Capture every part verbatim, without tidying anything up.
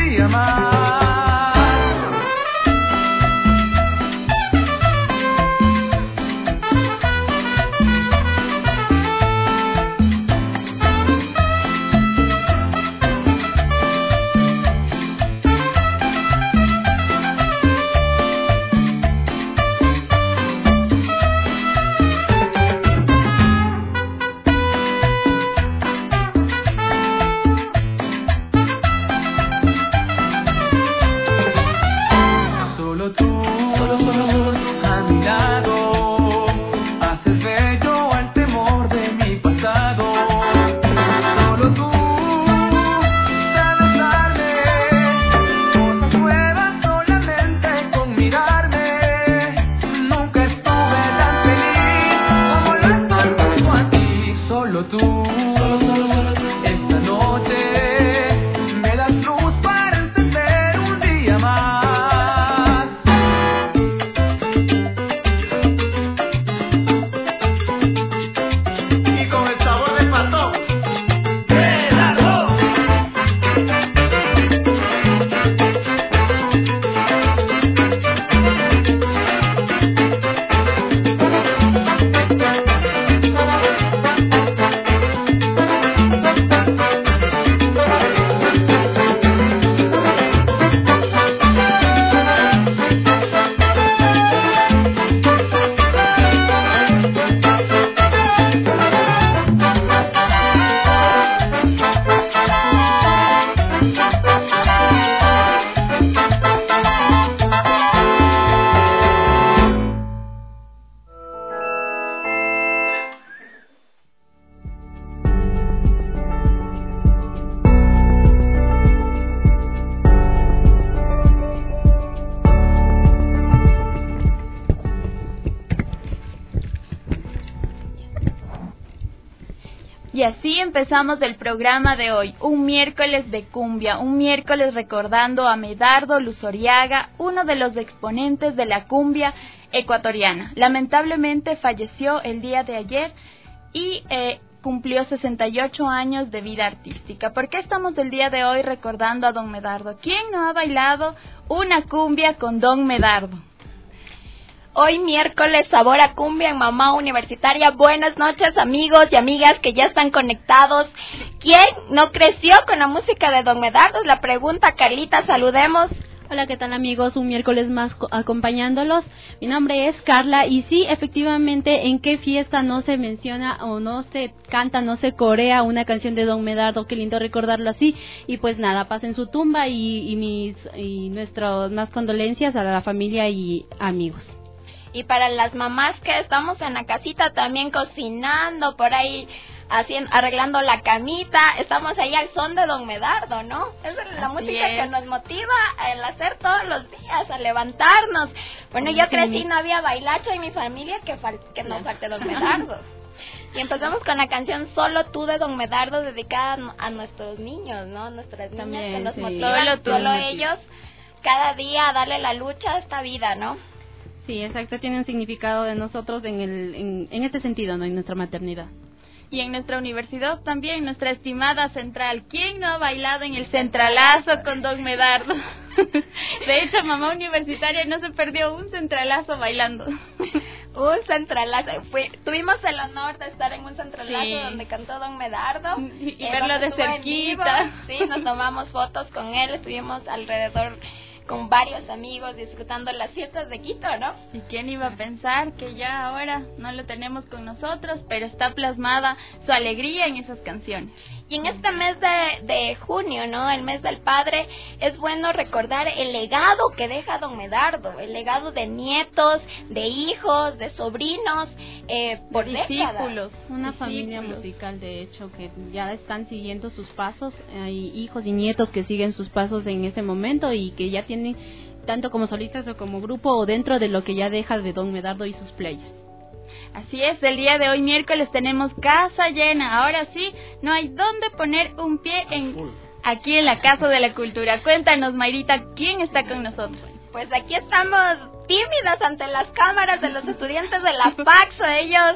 día más. Y así empezamos el programa de hoy, un miércoles de cumbia, un miércoles recordando a Medardo Luzoriaga, uno de los exponentes de la cumbia ecuatoriana. Lamentablemente falleció el día de ayer y eh, cumplió sesenta y ocho años de vida artística. ¿Por qué estamos el día de hoy recordando a Don Medardo? ¿Quién no ha bailado una cumbia con Don Medardo? Hoy miércoles, sabor a cumbia en Mamá Universitaria. Buenas noches, amigos y amigas que ya están conectados. ¿Quién no creció con la música de Don Medardo? Es la pregunta, Carlita, saludemos. Hola, ¿qué tal, amigos? Un miércoles más acompañándolos. Mi nombre es Carla y sí, efectivamente, ¿en qué fiesta no se menciona o no se canta, no se corea una canción de Don Medardo? Qué lindo recordarlo así. Y pues nada, pasen su tumba y, y, mis, y nuestras más condolencias a la familia y amigos. Y para las mamás que estamos en la casita también cocinando, por ahí haciendo, arreglando la camita, estamos ahí al son de Don Medardo, ¿no? Esa es la Así música es. que nos motiva al hacer todos los días, a levantarnos. Bueno, yo crecí, no había bailacho en mi familia que, fal que nos falte Don Medardo. Y empezamos con la canción Solo Tú de Don Medardo, dedicada a nuestros niños, ¿no? Nuestras niñas también, que nos sí. motivan, solo, tú, solo ellos, cada día a darle la lucha a esta vida, ¿no? Sí, exacto, tiene un significado de nosotros en el en, en este sentido, ¿no? En nuestra maternidad. Y en nuestra universidad también, nuestra estimada central. ¿Quién no ha bailado en el centralazo con Don Medardo? De hecho, Mamá Universitaria no se perdió un centralazo bailando. Un centralazo. Fue, tuvimos el honor de estar en un centralazo sí. donde cantó Don Medardo. Y, y eh, verlo de cerquita. Sí, nos tomamos fotos con él, estuvimos alrededor con varios amigos disfrutando las fiestas de Quito, ¿no? ¿Y quién iba a pensar que ya ahora no lo tenemos con nosotros, pero está plasmada su alegría en esas canciones? Y en este mes de, de junio, ¿no? El mes del padre, es bueno recordar el legado que deja Don Medardo, el legado de nietos, de hijos, de sobrinos, eh, por de discípulos. Una discípulos. familia musical, de hecho, que ya están siguiendo sus pasos. Hay hijos y nietos que siguen sus pasos en este momento y que ya tienen, tanto como solistas o como grupo, o dentro de lo que ya deja de Don Medardo y sus players. Así es, el día de hoy miércoles tenemos casa llena. Ahora sí, no hay dónde poner un pie en aquí en la Casa de la Cultura. Cuéntanos, Mayrita, ¿quién está con nosotros? Pues aquí estamos tímidas ante las cámaras de los estudiantes de la Paxo. Ellos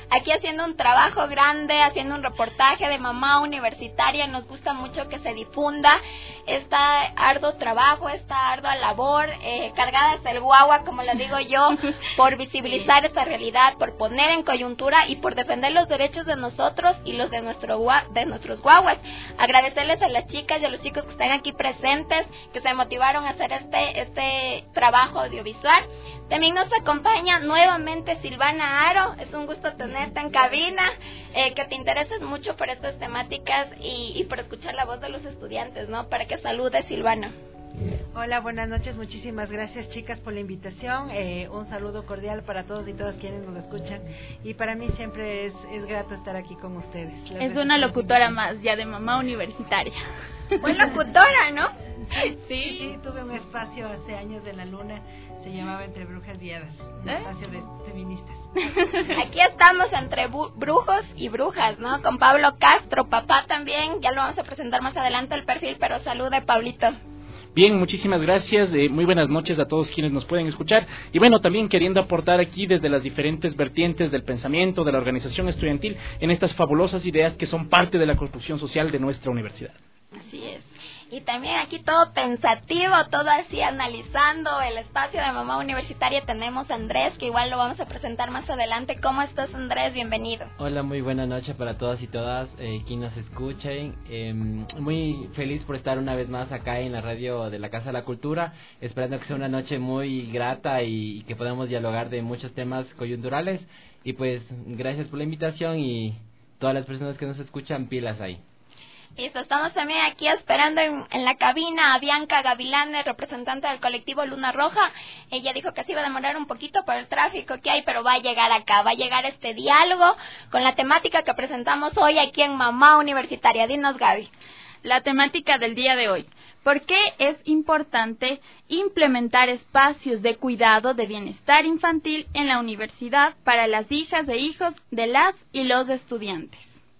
aquí haciendo un trabajo grande, haciendo un reportaje de mamá universitaria. Nos gusta mucho que se difunda este arduo trabajo, esta ardua labor, eh, cargadas del guagua, como le digo yo, por visibilizar esta realidad, por poner en coyuntura y por defender los derechos de nosotros y los de, nuestro, de nuestros guaguas. Agradecerles a las chicas y a los chicos que están aquí presentes, que se motivaron a hacer este, este trabajo audiovisual. También nos acompaña nuevamente Silvana Aro. Es un gusto tenerte en cabina, eh, que te intereses mucho por estas temáticas y, y por escuchar la voz de los estudiantes, ¿no? Para que saludes, Silvana. Hola, buenas noches. Muchísimas gracias, chicas, por la invitación. Eh, un saludo cordial para todos y todas quienes nos escuchan. Y para mí siempre es, es grato estar aquí con ustedes. Les es una locutora más, ya de mamá universitaria. Buena locutora, ¿no? Sí, sí, sí, tuve un espacio hace años de la Luna, se llamaba Entre Brujas y Hadas, un ¿Eh? espacio de feministas. Aquí estamos entre bu- brujos y brujas, ¿no? Con Pablo Castro, papá también, ya lo vamos a presentar más adelante el perfil, pero salude, Pablito. Bien, muchísimas gracias, eh, muy buenas noches a todos quienes nos pueden escuchar, y bueno, también queriendo aportar aquí desde las diferentes vertientes del pensamiento, de la organización estudiantil, en estas fabulosas ideas que son parte de la construcción social de nuestra universidad. Así es. Y también aquí todo pensativo, todo así analizando el espacio de mamá universitaria. Tenemos a Andrés, que igual lo vamos a presentar más adelante. ¿Cómo estás, Andrés? Bienvenido. Hola, muy buena noche para todas y todas eh, quien nos escuchen. Eh, muy feliz por estar una vez más acá en la radio de la Casa de la Cultura, esperando que sea una noche muy grata y, y que podamos dialogar de muchos temas coyunturales. Y pues, gracias por la invitación y todas las personas que nos escuchan, pilas ahí. Listo, estamos también aquí esperando en, en la cabina a Bianca Gavilanes, representante del colectivo Luna Roja. Ella dijo que se iba a demorar un poquito por el tráfico que hay, pero va a llegar acá, va a llegar este diálogo con la temática que presentamos hoy aquí en Mamá Universitaria. Dinos, Gaby. La temática del día de hoy. ¿Por qué es importante implementar espacios de cuidado de bienestar infantil en la universidad para las hijas e hijos de las y los estudiantes?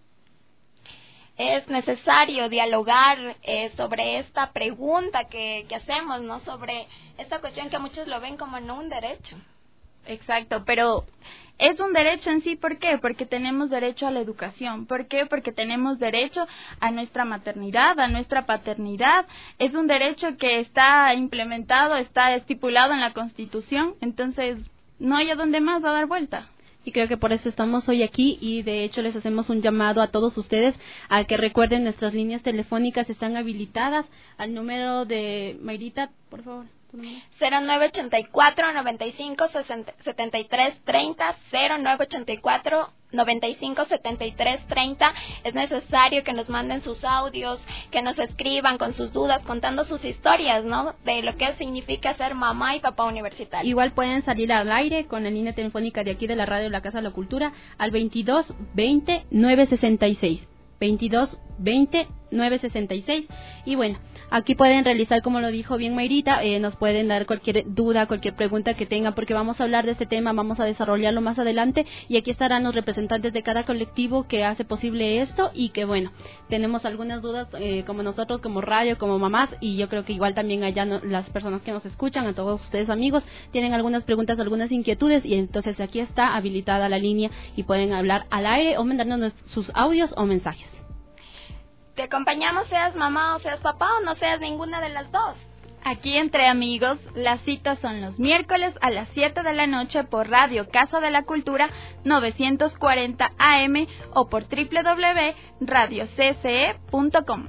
Es necesario dialogar eh, sobre esta pregunta que, que hacemos, ¿no? Sobre esta cuestión que muchos lo ven como no un derecho. Exacto, pero es un derecho en sí, ¿por qué? Porque tenemos derecho a la educación. ¿Por qué? Porque tenemos derecho a nuestra maternidad, a nuestra paternidad. Es un derecho que está implementado, está estipulado en la Constitución, entonces no hay a dónde más va a dar vuelta. Y creo que por eso estamos hoy aquí y de hecho les hacemos un llamado a todos ustedes a que recuerden nuestras líneas telefónicas están habilitadas al número de Mayrita, por favor. cero nueve ochenta y cuatro, noventa y cinco, setenta y tres treinta, cero nueve ochenta y cuatro, noventa y cinco, setenta y tres treinta. Es necesario que nos manden sus audios, que nos escriban con sus dudas, contando sus historias, ¿no? De lo que significa ser mamá y papá universitario. Igual pueden salir al aire con la línea telefónica de aquí de la radio de la Casa de la Cultura al veintidós veinte, nueve sesenta y seis. veintidós veinte, nueve sesenta y seis. Y bueno, aquí pueden realizar, como lo dijo bien Mayrita, eh, nos pueden dar cualquier duda, cualquier pregunta que tengan, porque vamos a hablar de este tema, vamos a desarrollarlo más adelante, y aquí estarán los representantes de cada colectivo que hace posible esto, y que bueno, tenemos algunas dudas eh, como nosotros, como radio, como mamás, y yo creo que igual también allá no, las personas que nos escuchan, a todos ustedes amigos, tienen algunas preguntas, algunas inquietudes, y entonces aquí está habilitada la línea, y pueden hablar al aire o mandarnos sus audios o mensajes. Te acompañamos, seas mamá o seas papá o no seas ninguna de las dos. Aquí entre amigos, las citas son los miércoles a las siete de la noche por Radio Casa de la Cultura novecientos cuarenta A M o por doble u doble u doble u punto radio c c e punto com.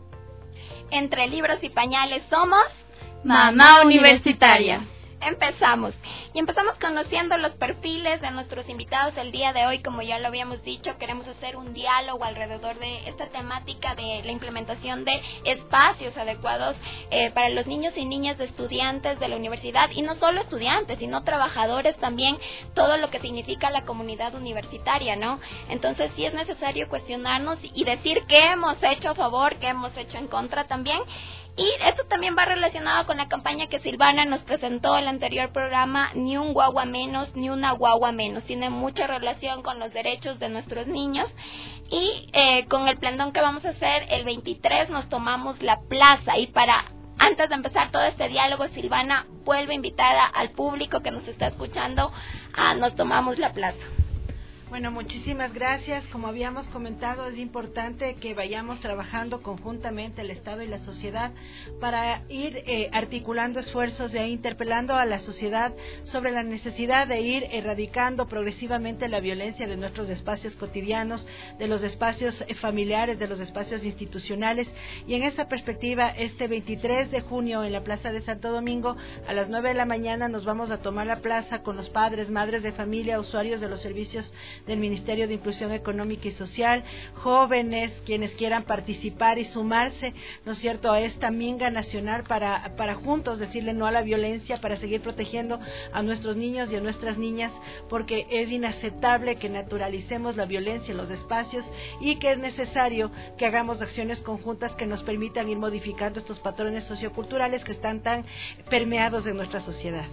Entre libros y pañales somos Mamá Universitaria. Empezamos. Y empezamos conociendo los perfiles de nuestros invitados del día de hoy. Como ya lo habíamos dicho, queremos hacer un diálogo alrededor de esta temática de la implementación de espacios adecuados eh, para los niños y niñas de estudiantes de la universidad. Y no solo estudiantes, sino trabajadores también, todo lo que significa la comunidad universitaria, ¿no? Entonces sí es necesario cuestionarnos y decir qué hemos hecho a favor, qué hemos hecho en contra también. Y esto también va relacionado con la campaña que Silvana nos presentó en el anterior programa, Ni un guagua menos, ni una guagua menos. Tiene mucha relación con los derechos de nuestros niños. Y eh, con el plantón que vamos a hacer el veintitrés nos tomamos la plaza. Y para antes de empezar todo este diálogo, Silvana vuelve a invitar a, al público que nos está escuchando a Nos tomamos la plaza. Bueno, muchísimas gracias. Como habíamos comentado, es importante que vayamos trabajando conjuntamente el Estado y la sociedad para ir eh, articulando esfuerzos e interpelando a la sociedad sobre la necesidad de ir erradicando progresivamente la violencia de nuestros espacios cotidianos, de los espacios eh, familiares, de los espacios institucionales. Y en esa perspectiva, este veintitrés de junio en la Plaza de Santo Domingo, a las nueve de la mañana nos vamos a tomar la plaza con los padres, madres de familia, usuarios de los servicios del Ministerio de Inclusión Económica y Social, jóvenes, quienes quieran participar y sumarse, ¿no es cierto?, a esta minga nacional para, para juntos decirle no a la violencia, para seguir protegiendo a nuestros niños y a nuestras niñas, porque es inaceptable que naturalicemos la violencia en los espacios y que es necesario que hagamos acciones conjuntas que nos permitan ir modificando estos patrones socioculturales que están tan permeados en nuestra sociedad.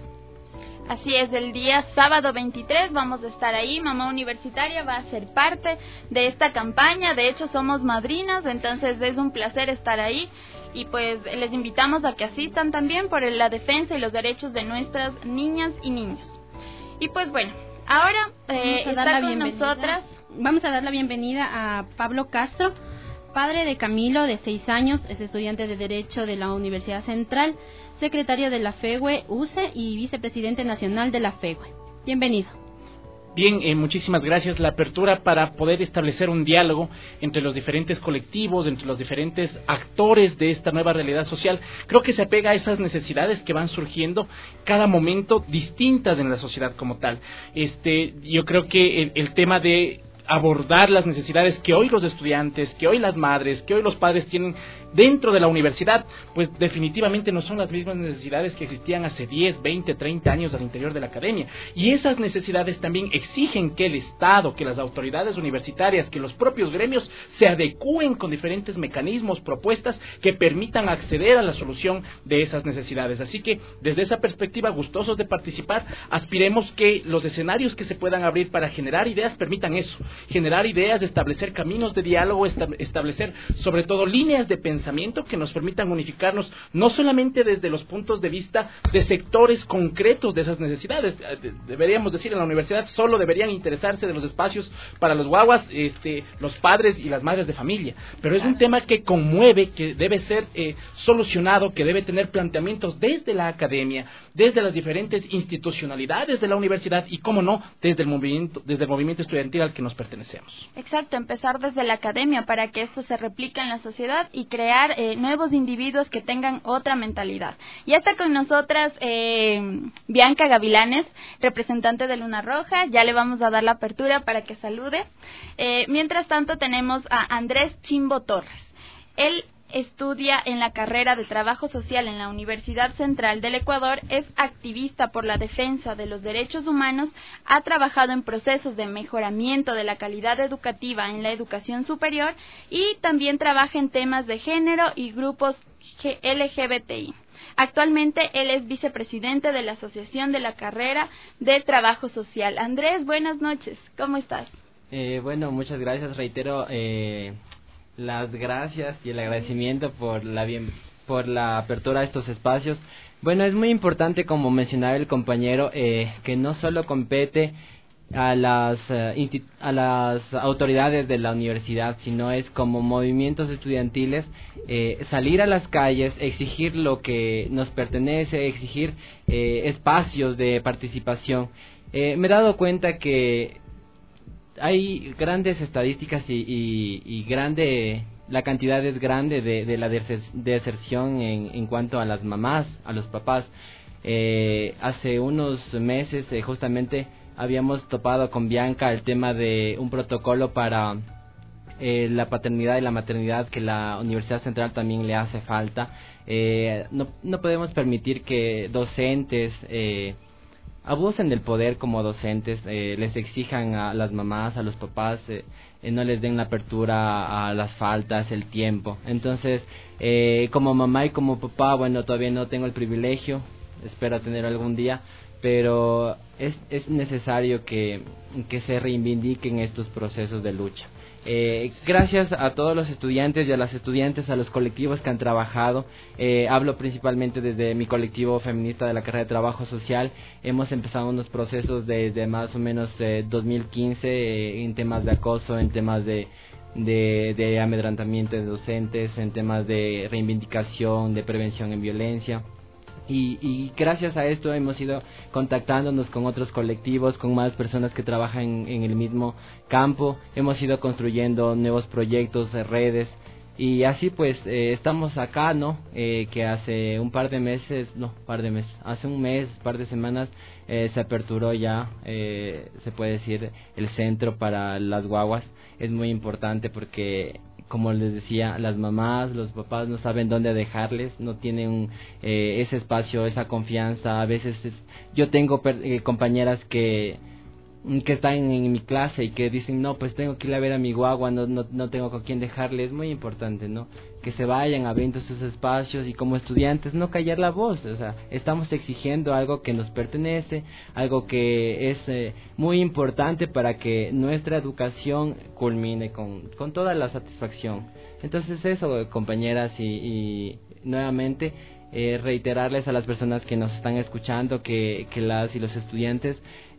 Así es, el día sábado veintitrés vamos a estar ahí. Mamá Universitaria va a ser parte de esta campaña, de hecho somos madrinas, entonces es un placer estar ahí y pues les invitamos a que asistan también por la defensa y los derechos de nuestras niñas y niños. Y pues bueno, ahora eh, está con nosotras. Vamos a dar la bienvenida a Pablo Castro, padre de Camilo, de seis años, es estudiante de Derecho de la Universidad Central, secretario de la FEWE U C E y vicepresidente nacional de la FEWE. Bienvenido. Bien, eh, muchísimas gracias. La apertura para poder establecer un diálogo entre los diferentes colectivos, entre los diferentes actores de esta nueva realidad social, creo que se apega a esas necesidades que van surgiendo cada momento distintas en la sociedad como tal. Este, yo creo que el, el tema de abordar las necesidades que hoy los estudiantes, que hoy las madres, que hoy los padres tienen dentro de la universidad, pues definitivamente no son las mismas necesidades que existían hace diez, veinte, treinta años al interior de la academia. Y esas necesidades también exigen que el Estado, que las autoridades universitarias, que los propios gremios se adecúen con diferentes mecanismos, propuestas que permitan acceder a la solución de esas necesidades. Así que desde esa perspectiva, gustosos de participar, aspiremos que los escenarios que se puedan abrir para generar ideas permitan eso, generar ideas, establecer caminos de diálogo, establecer sobre todo líneas de pensamiento que nos permitan unificarnos, no solamente desde los puntos de vista de sectores concretos de esas necesidades. Deberíamos decir, en la universidad solo deberían interesarse de los espacios para los guaguas, este, los padres y las madres de familia, pero es un tema que conmueve, que debe ser eh, solucionado, que debe tener planteamientos desde la academia, desde las diferentes institucionalidades de la universidad y, cómo no, desde el movimiento, desde el movimiento estudiantil al que nos pertenecemos. Exacto, empezar desde la academia para que esto se replique en la sociedad y crear eh, nuevos individuos que tengan otra mentalidad. Ya está con nosotras eh, Bianca Gavilanes, representante de Luna Roja. Ya le vamos a dar la apertura para que salude. Eh, mientras tanto tenemos a Andrés Chimbo Torres. Él estudia en la carrera de Trabajo Social en la Universidad Central del Ecuador, es activista por la defensa de los derechos humanos, ha trabajado en procesos de mejoramiento de la calidad educativa en la educación superior y también trabaja en temas de género y grupos L G B T I. Actualmente él es vicepresidente de la Asociación de la Carrera de Trabajo Social. Andrés, buenas noches, ¿cómo estás? Eh, bueno, muchas gracias, reitero eh, las gracias y el agradecimiento por la bien, por la apertura a estos espacios. Bueno, es muy importante, como mencionaba el compañero, eh, que no solo compete a las uh, a las autoridades de la universidad, sino es como movimientos estudiantiles eh, salir a las calles, exigir lo que nos pertenece, exigir eh, espacios de participación. Eh, me he dado cuenta que hay grandes estadísticas y, y, y grande la cantidad es grande de, de la deserción en, en cuanto a las mamás, a los papás. Eh, hace unos meses eh, justamente habíamos topado con Bianca el tema de un protocolo para eh, la paternidad y la maternidad que la Universidad Central también le hace falta. Eh, no, no podemos permitir que docentes eh, abusen del poder como docentes, eh, les exijan a las mamás, a los papás, eh, eh, no les den la apertura a las faltas, el tiempo. Entonces, eh, como mamá y como papá, bueno, todavía no tengo el privilegio, espero tener algún día, pero es, es necesario que, que se reivindiquen estos procesos de lucha. Eh, gracias a todos los estudiantes y a las estudiantes, a los colectivos que han trabajado. Eh, hablo principalmente desde mi colectivo feminista de la carrera de Trabajo Social. Hemos empezado unos procesos desde más o menos eh, dos mil quince eh, en temas de acoso, en temas de, de, de amedrentamiento de docentes, en temas de reivindicación, de prevención en violencia. Y, y gracias a esto hemos ido contactándonos con otros colectivos, con más personas que trabajan en, en el mismo campo. Hemos ido construyendo nuevos proyectos, redes, y así pues eh, estamos acá, ¿no? Eh, que hace un par de meses, no, par de meses, hace un mes, par de semanas eh, se aperturó ya, eh, se puede decir, el centro para las guaguas. Es muy importante porque, como les decía, las mamás, los papás no saben dónde dejarles, no tienen eh, ese espacio, esa confianza. A veces es, yo tengo per, eh, compañeras que que están en, en mi clase y que dicen, no, pues tengo que ir a ver a mi guagua, no, no, no tengo con quién dejarle. Es muy importante, ¿no? Que se vayan abriendo sus espacios y como estudiantes no callar la voz. O sea, estamos exigiendo algo que nos pertenece, algo que es eh, muy importante para que nuestra educación culmine con, con toda la satisfacción. Entonces eso, compañeras, y, y nuevamente eh, reiterarles a las personas que nos están escuchando que, que las y los estudiantes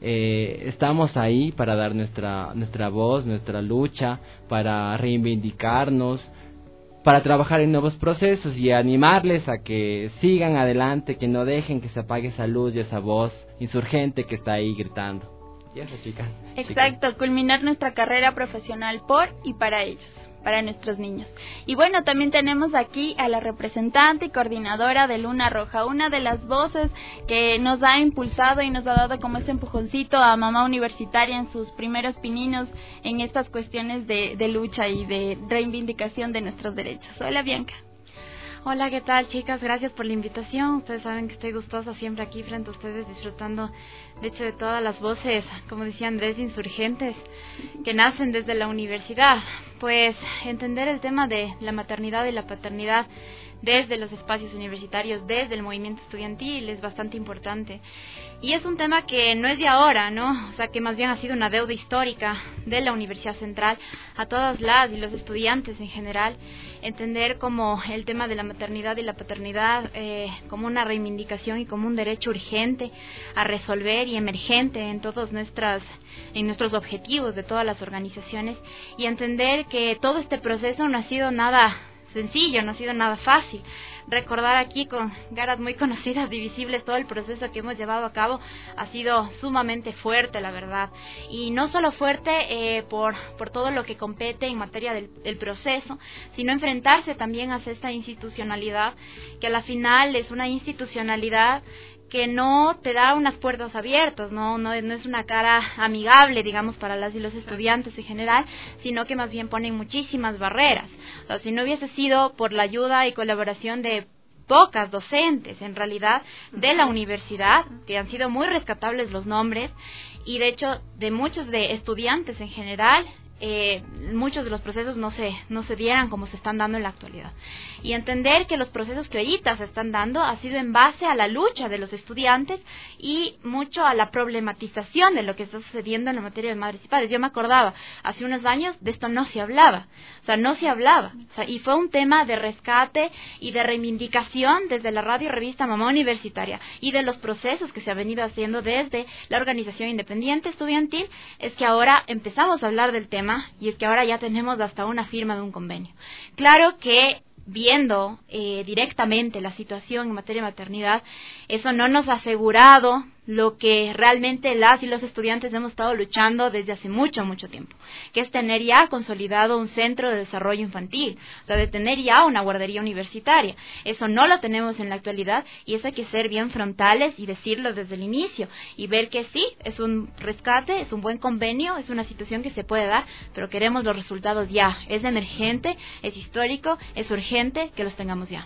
eh, estamos ahí para dar nuestra, nuestra voz, nuestra lucha, para reivindicarnos, para trabajar en nuevos procesos y animarles a que sigan adelante, que no dejen que se apague esa luz y esa voz insurgente que está ahí gritando. Y eso, chicas. Exacto, chicas. Culminar nuestra carrera profesional por y para ellos, para nuestros niños. Y bueno, también tenemos aquí a la representante y coordinadora de Luna Roja, una de las voces que nos ha impulsado y nos ha dado como ese empujoncito a Mamá Universitaria en sus primeros pininos en estas cuestiones de, de lucha y de reivindicación de nuestros derechos. Hola, Bianca. Hola, ¿qué tal, chicas? Gracias por la invitación. Ustedes saben que estoy gustosa siempre aquí frente a ustedes, disfrutando, de hecho, de todas las voces, como decía Andrés, insurgentes, que nacen desde la universidad. Pues entender el tema de la maternidad y la paternidad desde los espacios universitarios, desde el movimiento estudiantil, es bastante importante. Y es un tema que no es de ahora, ¿no? O sea, que más bien ha sido una deuda histórica de la Universidad Central a todas las y los estudiantes en general. Entender como el tema de la maternidad y la paternidad eh, como una reivindicación y como un derecho urgente a resolver y emergente en todos nuestras, en nuestros objetivos de todas las organizaciones. Y entender que todo este proceso no ha sido nada sencillo, no ha sido nada fácil. Recordar aquí con caras muy conocidas y visibles todo el proceso que hemos llevado a cabo ha sido sumamente fuerte, la verdad. Y no solo fuerte eh, por, por todo lo que compete en materia del, del proceso, sino enfrentarse también a esta institucionalidad, que a la final es una institucionalidad que no te da unas puertas abiertas, no, no, no es una cara amigable, digamos, para las y los estudiantes en general, sino que más bien ponen muchísimas barreras. O sea, si no hubiese sido por la ayuda y colaboración de pocas docentes, en realidad, de la universidad, que han sido muy rescatables los nombres, y de hecho de muchos de estudiantes en general, Eh, muchos de los procesos no se no se dieran como se están dando en la actualidad. Y entender que los procesos que ahorita se están dando ha sido en base a la lucha de los estudiantes y mucho a la problematización de lo que está sucediendo en la materia de madres y padres. Yo me acordaba, hace unos años de esto no se hablaba, o sea, no se hablaba, o sea, y fue un tema de rescate y de reivindicación desde la radio revista Mamá Universitaria y de los procesos que se ha venido haciendo desde la organización independiente estudiantil, es que ahora empezamos a hablar del tema. Y es que ahora ya tenemos hasta una firma de un convenio. Claro que viendo eh, directamente la situación en materia de maternidad, eso no nos ha asegurado lo que realmente las y los estudiantes hemos estado luchando desde hace mucho, mucho tiempo, que es tener ya consolidado un centro de desarrollo infantil, o sea, de tener ya una guardería universitaria. Eso no lo tenemos en la actualidad y eso hay que ser bien frontales y decirlo desde el inicio y ver que sí, es un rescate, es un buen convenio, es una situación que se puede dar, pero queremos los resultados ya. Es emergente, es histórico, es urgente que los tengamos ya.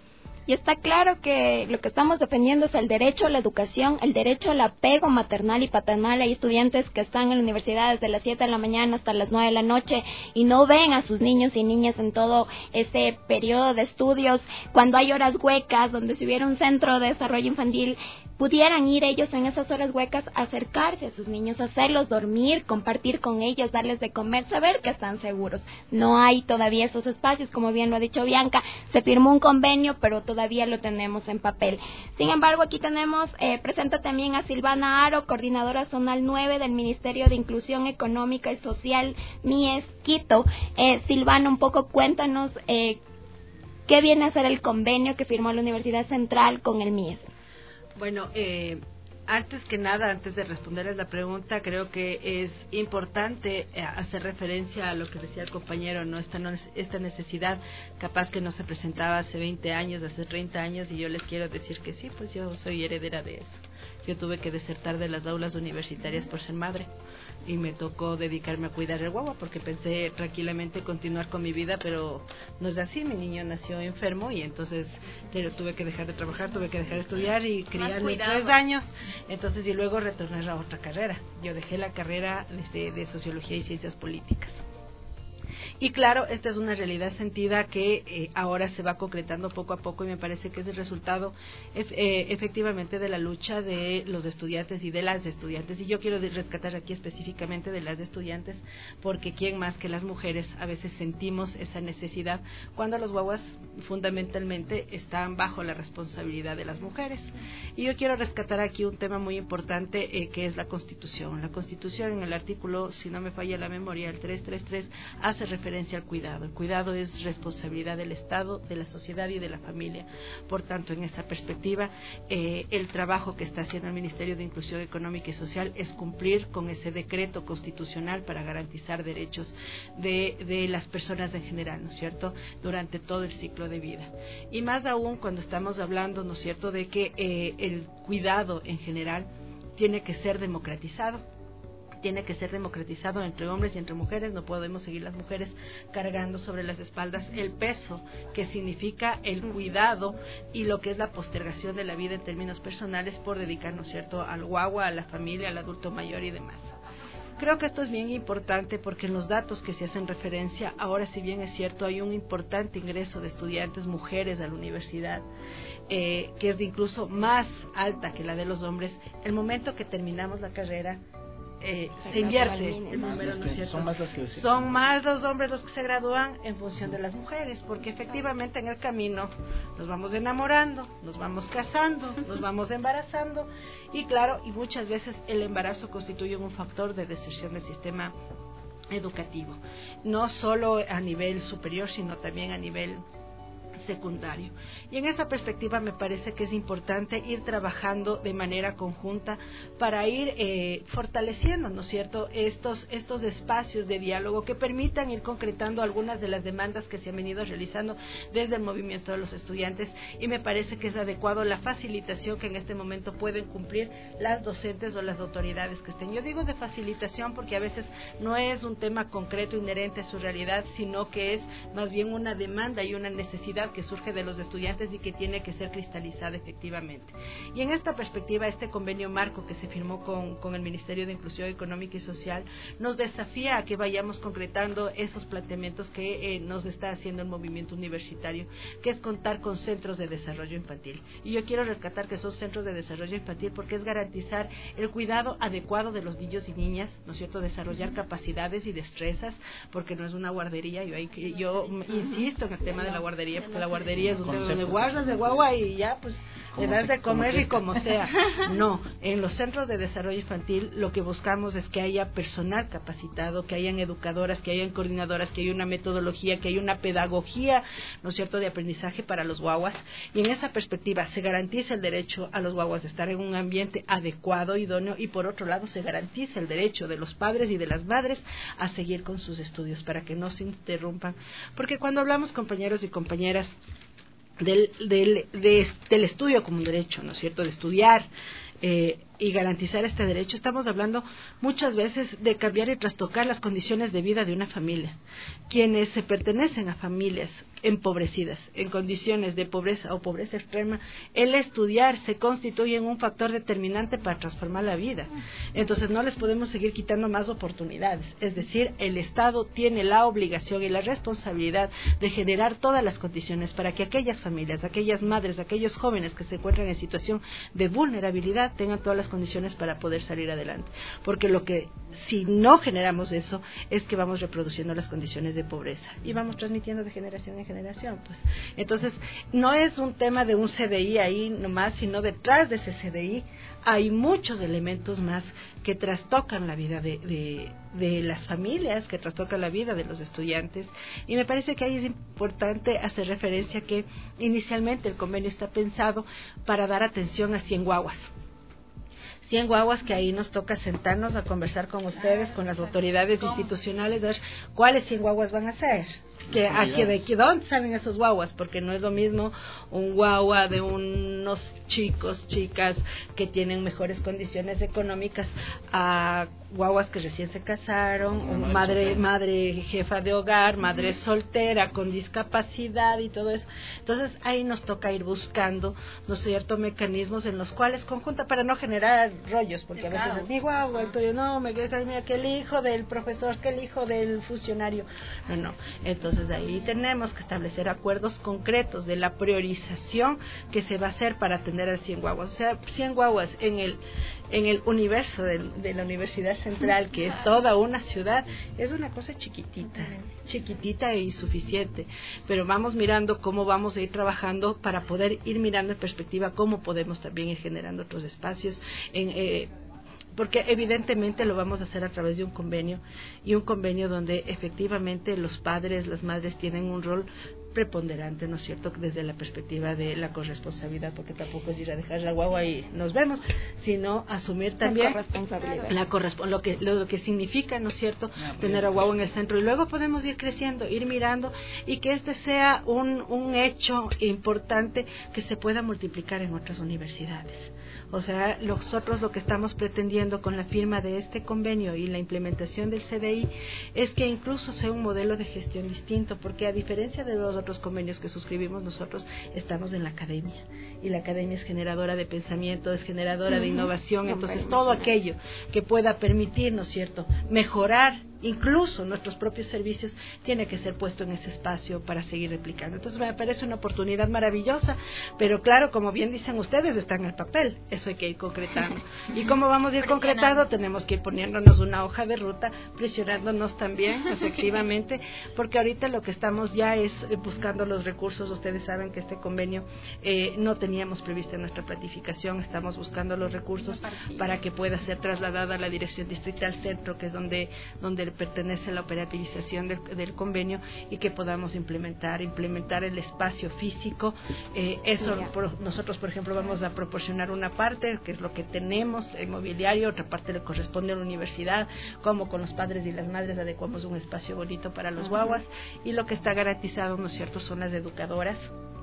Y está claro que lo que estamos defendiendo es el derecho a la educación, el derecho al apego maternal y paternal. Hay estudiantes que están en la universidad desde las siete de la mañana hasta las nueve de la noche y no ven a sus niños y niñas en todo ese periodo de estudios. Cuando hay horas huecas, donde si hubiera un centro de desarrollo infantil, pudieran ir ellos en esas horas huecas a acercarse a sus niños, hacerlos dormir, compartir con ellos, darles de comer, saber que están seguros. No hay todavía esos espacios, como bien lo ha dicho Bianca, se firmó un convenio, pero todavía lo tenemos en papel. Sin embargo, aquí tenemos, eh, presenta también a Silvana Aro, coordinadora zonal nueve del Ministerio de Inclusión Económica y Social, M I E S Quito. Eh, Silvana, un poco cuéntanos eh, qué viene a ser el convenio que firmó la Universidad Central con el M I E S. Bueno, eh, antes que nada, antes de responderles la pregunta, creo que es importante eh, hacer referencia a lo que decía el compañero, no esta, no, esta necesidad capaz que no se presentaba hace veinte años, hace treinta años, y yo les quiero decir que sí, pues yo soy heredera de eso. Yo tuve que desertar de las aulas universitarias por ser madre y me tocó dedicarme a cuidar el guagua porque pensé tranquilamente continuar con mi vida, pero no es así. Mi niño nació enfermo y entonces tuve que dejar de trabajar, tuve que dejar de estudiar y criarme tres años, entonces y luego retornar a otra carrera. Yo dejé la carrera de, de Sociología y Ciencias Políticas. Y claro, esta es una realidad sentida que eh, ahora se va concretando poco a poco y me parece que es el resultado ef eh, efectivamente de la lucha de los estudiantes y de las estudiantes. Y yo quiero rescatar aquí específicamente de las estudiantes porque quién más que las mujeres a veces sentimos esa necesidad cuando los guaguas fundamentalmente están bajo la responsabilidad de las mujeres. Y yo quiero rescatar aquí un tema muy importante eh, que es la Constitución. La Constitución en el artículo, si no me falla la memoria, el trescientos treinta y tres, hace referencia al cuidado. El cuidado es responsabilidad del Estado, de la sociedad y de la familia. Por tanto, en esa perspectiva, eh, el trabajo que está haciendo el Ministerio de Inclusión Económica y Social es cumplir con ese decreto constitucional para garantizar derechos de, de las personas en general, ¿no es cierto?, durante todo el ciclo de vida. Y más aún cuando estamos hablando, ¿no es cierto?, de que eh, el cuidado en general tiene que ser democratizado. Tiene que ser democratizado entre hombres y entre mujeres. No podemos seguir las mujeres cargando sobre las espaldas el peso que significa el cuidado y lo que es la postergación de la vida en términos personales por dedicarnos, ¿cierto?, al guagua, a la familia, al adulto mayor y demás. Creo que esto es bien importante porque en los datos que se hacen referencia, ahora si bien es cierto, hay un importante ingreso de estudiantes mujeres a la universidad, eh, que es de incluso más alta que la de los hombres. El momento que terminamos la carrera, Eh, se invierte el número, ¿no es cierto? Son más, que son más los hombres los que se gradúan en función de las mujeres, porque efectivamente en el camino nos vamos enamorando, nos vamos casando, nos vamos embarazando y claro, y muchas veces el embarazo constituye un factor de deserción del sistema educativo, no solo a nivel superior, sino también a nivel secundario. Y en esa perspectiva me parece que es importante ir trabajando de manera conjunta para ir eh, fortaleciendo, ¿no es cierto?, estos, estos espacios de diálogo que permitan ir concretando algunas de las demandas que se han venido realizando desde el movimiento de los estudiantes, y me parece que es adecuado la facilitación que en este momento pueden cumplir las docentes o las autoridades que estén. Yo digo de facilitación porque a veces no es un tema concreto inherente a su realidad, sino que es más bien una demanda y una necesidad que surge de los estudiantes y que tiene que ser cristalizada efectivamente. Y en esta perspectiva, este convenio marco que se firmó con, con el Ministerio de Inclusión Económica y Social nos desafía a que vayamos concretando esos planteamientos que eh, nos está haciendo el movimiento universitario, que es contar con centros de desarrollo infantil. Y yo quiero rescatar que son centros de desarrollo infantil porque es garantizar el cuidado adecuado de los niños y niñas, ¿no es cierto?, desarrollar capacidades y destrezas, porque no es una guardería. Yo, hay que, yo insisto en el tema de la guardería, porque la guardería es donde, donde guardas de guagua y ya pues le das de comer y como sea. No, en los centros de desarrollo infantil lo que buscamos es que haya personal capacitado, que hayan educadoras, que hayan coordinadoras, que haya una metodología, que haya una pedagogía, ¿no es cierto?, de aprendizaje para los guaguas, y en esa perspectiva se garantiza el derecho a los guaguas de estar en un ambiente adecuado, idóneo, y por otro lado se garantiza el derecho de los padres y de las madres a seguir con sus estudios para que no se interrumpan, porque cuando hablamos, compañeros y compañeras, Del, del, de, del estudio como un derecho, ¿no es cierto?, de estudiar, eh, y garantizar este derecho, estamos hablando muchas veces de cambiar y trastocar las condiciones de vida de una familia. Quienes se pertenecen a familias empobrecidas, en condiciones de pobreza o pobreza extrema, el estudiar se constituye en un factor determinante para transformar la vida. Entonces no les podemos seguir quitando más oportunidades. Es decir, el Estado tiene la obligación y la responsabilidad de generar todas las condiciones para que aquellas familias, aquellas madres, aquellos jóvenes que se encuentran en situación de vulnerabilidad tengan todas las condiciones para poder salir adelante, porque lo que si no generamos eso es que vamos reproduciendo las condiciones de pobreza y vamos transmitiendo de generación en generación. Pues entonces no es un tema de un C D I ahí nomás, sino detrás de ese C D I hay muchos elementos más que trastocan la vida de, de, de las familias, que trastocan la vida de los estudiantes, y me parece que ahí es importante hacer referencia que inicialmente el convenio está pensado para dar atención a cien guaguas. cien guaguas que ahí nos toca sentarnos a conversar con ustedes, con las autoridades institucionales, de ver cuáles cien guaguas van a ser. Que aquí de aquí dónde salen esos guaguas, porque no es lo mismo un guagua de unos chicos, chicas que tienen mejores condiciones económicas a guaguas que recién se casaron, madre madre jefa de hogar, madre soltera con discapacidad y todo eso. Entonces ahí nos toca ir buscando, ¿no es cierto?, mecanismos en los cuales conjunta para no generar rollos, porque a veces es mi guagua, el tuyo no, me queda mira que el hijo del profesor, que el hijo del funcionario, no, no. Entonces ahí tenemos que establecer acuerdos concretos de la priorización que se va a hacer para atender a cien guaguas. O sea, cien guaguas en el en el universo de, de la Universidad Central, que es toda una ciudad, es una cosa chiquitita, chiquitita e insuficiente, pero vamos mirando cómo vamos a ir trabajando para poder ir mirando en perspectiva cómo podemos también ir generando otros espacios en eh, porque evidentemente lo vamos a hacer a través de un convenio, y un convenio donde efectivamente los padres, las madres tienen un rol preponderante, ¿no es cierto?, desde la perspectiva de la corresponsabilidad, porque tampoco es ir a dejar la guagua y nos vemos, sino asumir también la corresponsabilidad, la corresp- lo que lo que significa, ¿no es cierto?, tener a guagua en el centro, y luego podemos ir creciendo, ir mirando, y que este sea un, un hecho importante que se pueda multiplicar en otras universidades. O sea, nosotros lo que estamos pretendiendo con la firma de este convenio y la implementación del C D I es que incluso sea un modelo de gestión distinto, porque a diferencia de los otros convenios que suscribimos, nosotros estamos en la academia, y la academia es generadora de pensamiento, es generadora de innovación, entonces todo aquello que pueda permitir, ¿no es cierto?, mejorar incluso nuestros propios servicios, tiene que ser puesto en ese espacio para seguir replicando. Entonces me parece una oportunidad maravillosa, pero claro, como bien dicen ustedes, está en el papel, eso hay que ir concretando. ¿Y cómo vamos a ir concretando? Tenemos que ir poniéndonos una hoja de ruta, presionándonos también, efectivamente, porque ahorita lo que estamos ya es buscando los recursos. Ustedes saben que este convenio eh, no teníamos previsto en nuestra planificación, estamos buscando los recursos para que pueda ser trasladada a la Dirección Distrital Centro, que es donde donde pertenece a la operativización del, del convenio, y que podamos implementar implementar el espacio físico. Eh, eso por, nosotros, por ejemplo, vamos a proporcionar una parte, que es lo que tenemos en mobiliario, otra parte le corresponde a la universidad, como con los padres y las madres adecuamos un espacio bonito para los guaguas, y lo que está garantizado, ¿no es cierto?, son las educadoras,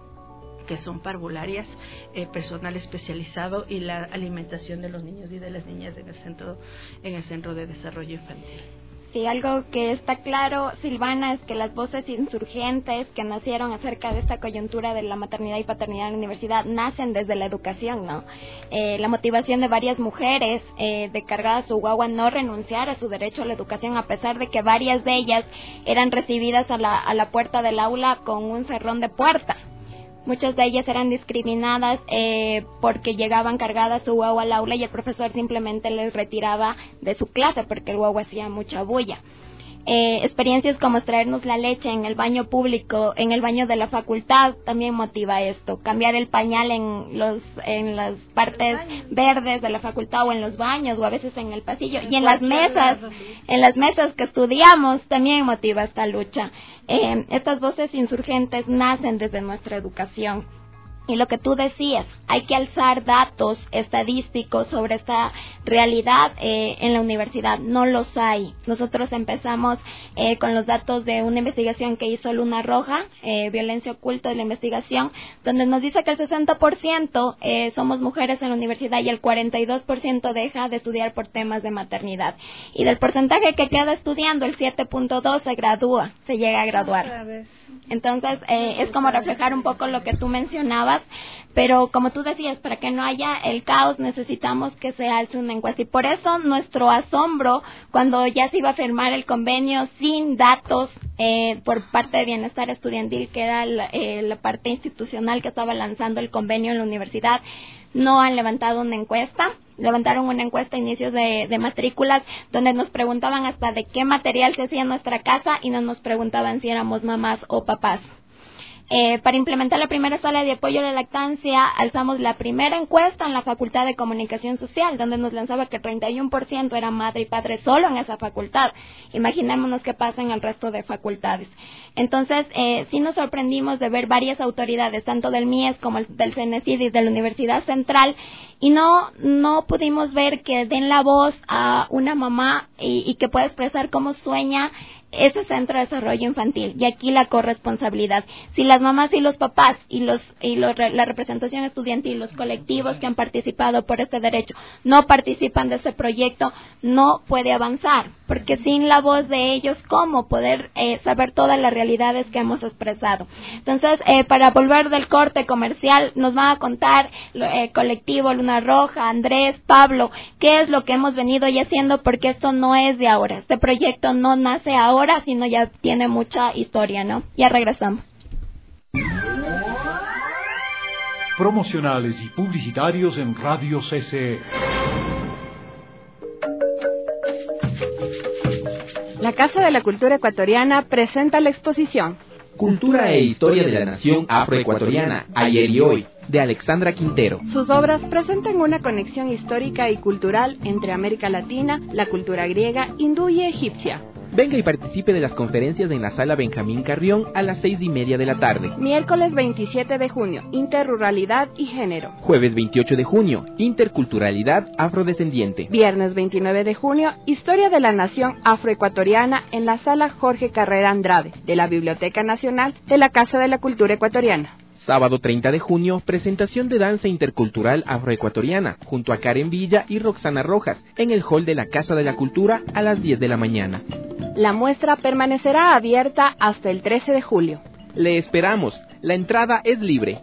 que son parvularias, eh, personal especializado, y la alimentación de los niños y de las niñas en el centro en el centro de desarrollo infantil. Sí, algo que está claro, Silvana, es que las voces insurgentes que nacieron acerca de esta coyuntura de la maternidad y paternidad en la universidad nacen desde la educación, ¿no? Eh, la motivación de varias mujeres eh, de cargar a su guagua no renunciar a su derecho a la educación, a pesar de que varias de ellas eran recibidas a la, a la puerta del aula con un cerrón de puerta. Muchas de ellas eran discriminadas eh, porque llegaban cargadas su guagua al aula y el profesor simplemente les retiraba de su clase porque el guagua hacía mucha bulla. Eh, experiencias como extraernos la leche en el baño público, en el baño de la facultad, también motiva esto. Cambiar el pañal en los en las partes verdes de la facultad, o en los baños, o a veces en el pasillo, y en las mesas, en las mesas que estudiamos, también motiva esta lucha. Eh, estas voces insurgentes nacen desde nuestra educación. Y lo que tú decías, hay que alzar datos estadísticos sobre esta realidad eh, en la universidad. No los hay. Nosotros empezamos eh, con los datos de una investigación que hizo Luna Roja, eh, Violencia Oculta de la Investigación, donde nos dice que el sesenta por ciento eh, somos mujeres en la universidad y el cuarenta y dos por ciento deja de estudiar por temas de maternidad. Y del porcentaje que queda estudiando, el siete punto dos se gradúa, se llega a graduar. Entonces, eh, es como reflejar un poco lo que tú mencionabas, pero como tú decías, para que no haya el caos necesitamos que se alce una encuesta. Y por eso nuestro asombro cuando ya se iba a firmar el convenio sin datos eh, por parte de Bienestar Estudiantil, que era la, eh, la parte institucional que estaba lanzando el convenio en la universidad. No han levantado una encuesta, levantaron una encuesta a inicios de, de matrículas donde nos preguntaban hasta de qué material se hacía en nuestra casa y no nos preguntaban si éramos mamás o papás. Eh, para implementar la primera sala de apoyo a la lactancia, alzamos la primera encuesta en la Facultad de Comunicación Social, donde nos lanzaba que treinta y uno por ciento era madre y padre solo en esa facultad. Imaginémonos qué pasa en el resto de facultades. Entonces, eh, sí nos sorprendimos de ver varias autoridades, tanto del M I E S como el, del CENESID y de la Universidad Central, y no, no pudimos ver que den la voz a una mamá y, y que pueda expresar cómo sueña ese centro de desarrollo infantil, y aquí la corresponsabilidad. Si las mamás y los papás y los y los, la representación estudiantil, los colectivos que han participado por este derecho no participan de ese proyecto, no puede avanzar, porque sin la voz de ellos, ¿cómo poder eh, saber todas las realidades que hemos expresado? Entonces, eh, para volver del corte comercial, nos van a contar eh, colectivo Luna Roja, Andrés, Pablo, qué es lo que hemos venido ya haciendo, porque esto no es de ahora, este proyecto no nace ahora, sino ya tiene mucha historia, ¿no? Ya regresamos. Promocionales y publicitarios en Radio C C E. La Casa de la Cultura Ecuatoriana presenta la exposición Cultura e Historia de la Nación Afroecuatoriana, ayer y hoy, de Alexandra Quintero. Sus obras presentan una conexión histórica y cultural entre América Latina, la cultura griega, hindú y egipcia. Venga y participe de las conferencias en la Sala Benjamín Carrión a las seis y media de la tarde. Miércoles veintisiete de junio, Interruralidad y Género. Jueves veintiocho de junio, Interculturalidad Afrodescendiente. Viernes veintinueve de junio, Historia de la Nación Afroecuatoriana en la Sala Jorge Carrera Andrade, de la Biblioteca Nacional de la Casa de la Cultura Ecuatoriana. Sábado treinta de junio, presentación de danza intercultural afroecuatoriana, junto a Karen Villa y Roxana Rojas, en el hall de la Casa de la Cultura a las diez de la mañana. La muestra permanecerá abierta hasta el trece de julio. Le esperamos. La entrada es libre.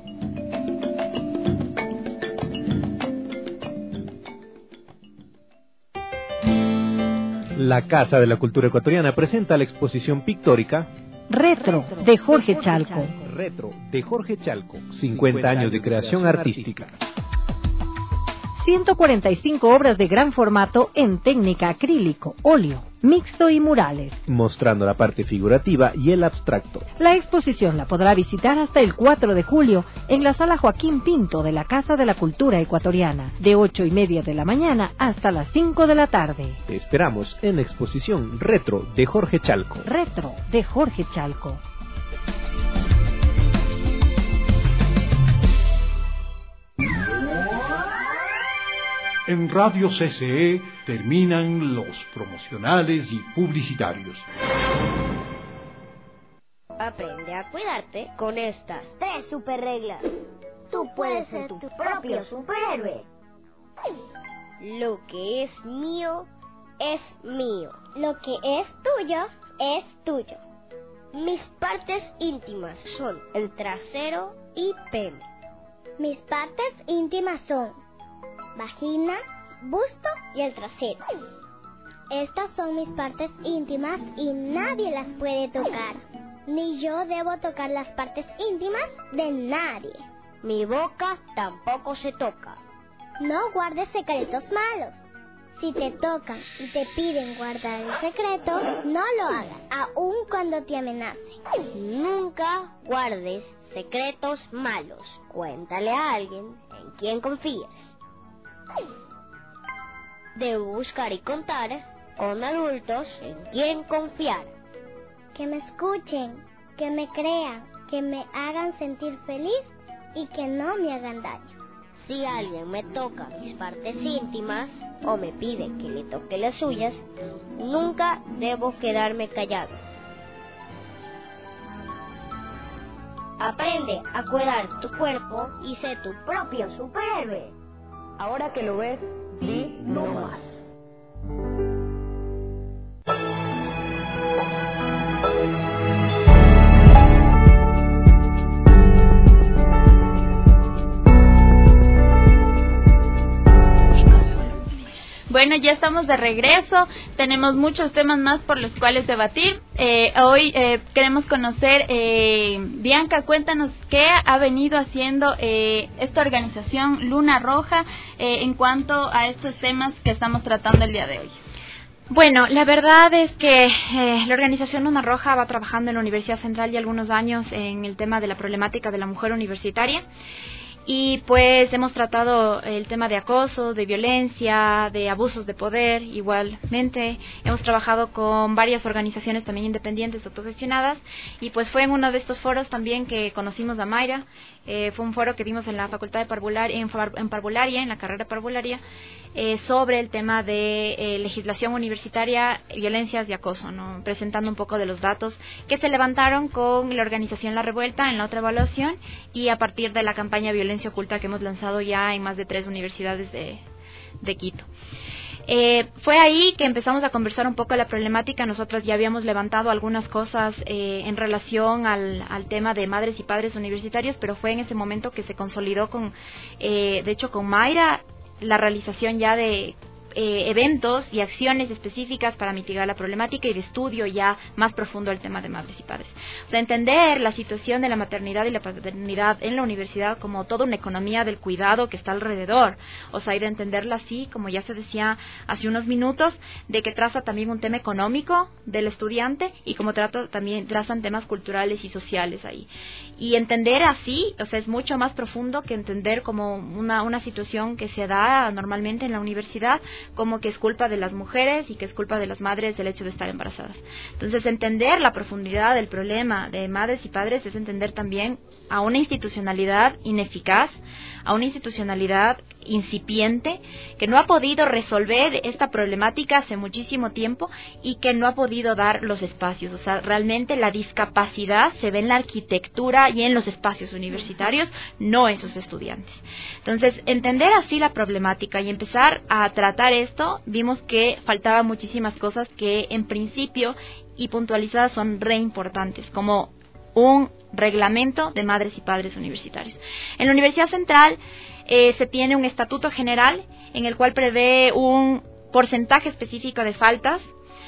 La Casa de la Cultura Ecuatoriana presenta la exposición pictórica Retro, de Jorge Chalco. Retro, de Jorge Chalco. cincuenta años de creación artística. ciento cuarenta y cinco obras de gran formato en técnica acrílico, óleo, mixto y murales, mostrando la parte figurativa y el abstracto. La exposición la podrá visitar hasta el cuatro de julio en la Sala Joaquín Pinto de la Casa de la Cultura Ecuatoriana, de ocho y media de la mañana hasta las cinco de la tarde. Te esperamos en la exposición Retro de Jorge Chalco. Retro de Jorge Chalco. En Radio C C E terminan los promocionales y publicitarios. Aprende a cuidarte con estas tres super reglas. Tú puedes ser tu propio superhéroe. Lo que es mío, es mío. Lo que es tuyo, es tuyo. Mis partes íntimas son el trasero y pene. Mis partes íntimas son vagina, busto y el trasero. Estas son mis partes íntimas y nadie las puede tocar. Ni yo debo tocar las partes íntimas de nadie. Mi boca tampoco se toca. No guardes secretos malos. Si te tocan y te piden guardar el secreto, no lo hagas, aun cuando te amenacen. Nunca guardes secretos malos. Cuéntale a alguien en quien confíes. Debo buscar y contar con adultos en quien confiar. Que me escuchen, que me crean, que me hagan sentir feliz y que no me hagan daño. Si alguien me toca mis partes íntimas o me pide que le toque las suyas, nunca debo quedarme callado. Aprende a cuidar tu cuerpo y sé tu propio superhéroe. Ahora que lo ves, di no más. Bueno, ya estamos de regreso, tenemos muchos temas más por los cuales debatir. Eh, hoy eh, queremos conocer, eh, Bianca, cuéntanos qué ha venido haciendo eh, esta organización Luna Roja eh, en cuanto a estos temas que estamos tratando el día de hoy. Bueno, la verdad es que eh, la organización Luna Roja va trabajando en la Universidad Central ya algunos años en el tema de la problemática de la mujer universitaria. Y pues hemos tratado el tema de acoso, de violencia, de abusos de poder, igualmente. Hemos trabajado con varias organizaciones también independientes, autogestionadas, y pues fue en uno de estos foros también que conocimos a Mayra. Eh, fue un foro que vimos en la Facultad de Parvularia, en, en Parvularia, en la carrera de Parvularia, eh, sobre el tema de eh, legislación universitaria, violencias y acoso, ¿no? Presentando un poco de los datos que se levantaron con la organización La Revuelta en la otra evaluación y a partir de la campaña Violencia Oculta que hemos lanzado ya en más de tres universidades de, de Quito. Eh, fue ahí que empezamos a conversar un poco de la problemática. Nosotros ya habíamos levantado algunas cosas eh, en relación al, al tema de madres y padres universitarios, pero fue en ese momento que se consolidó con, eh, de hecho con Mayra, la realización ya de Eh, eventos y acciones específicas para mitigar la problemática y de estudio ya más profundo del tema de madres y padres. O sea, entender la situación de la maternidad y la paternidad en la universidad como toda una economía del cuidado que está alrededor. O sea, hay de entenderla así, como ya se decía hace unos minutos, de que traza también un tema económico del estudiante y como trata también trazan temas culturales y sociales ahí. Y entender así, o sea, es mucho más profundo que entender como una, una situación que se da normalmente en la universidad, como que es culpa de las mujeres y que es culpa de las madres del hecho de estar embarazadas. Entonces, entender la profundidad del problema de madres y padres es entender también a una institucionalidad ineficaz, a una institucionalidad incipiente, que no ha podido resolver esta problemática hace muchísimo tiempo y que no ha podido dar los espacios. O sea, realmente la discapacidad se ve en la arquitectura y en los espacios universitarios, no en sus estudiantes. Entonces, entender así la problemática y empezar a tratar esto, vimos que faltaban muchísimas cosas que en principio y puntualizadas son re importantes, como un reglamento de madres y padres universitarios. En la Universidad Central eh, se tiene un estatuto general en el cual prevé un porcentaje específico de faltas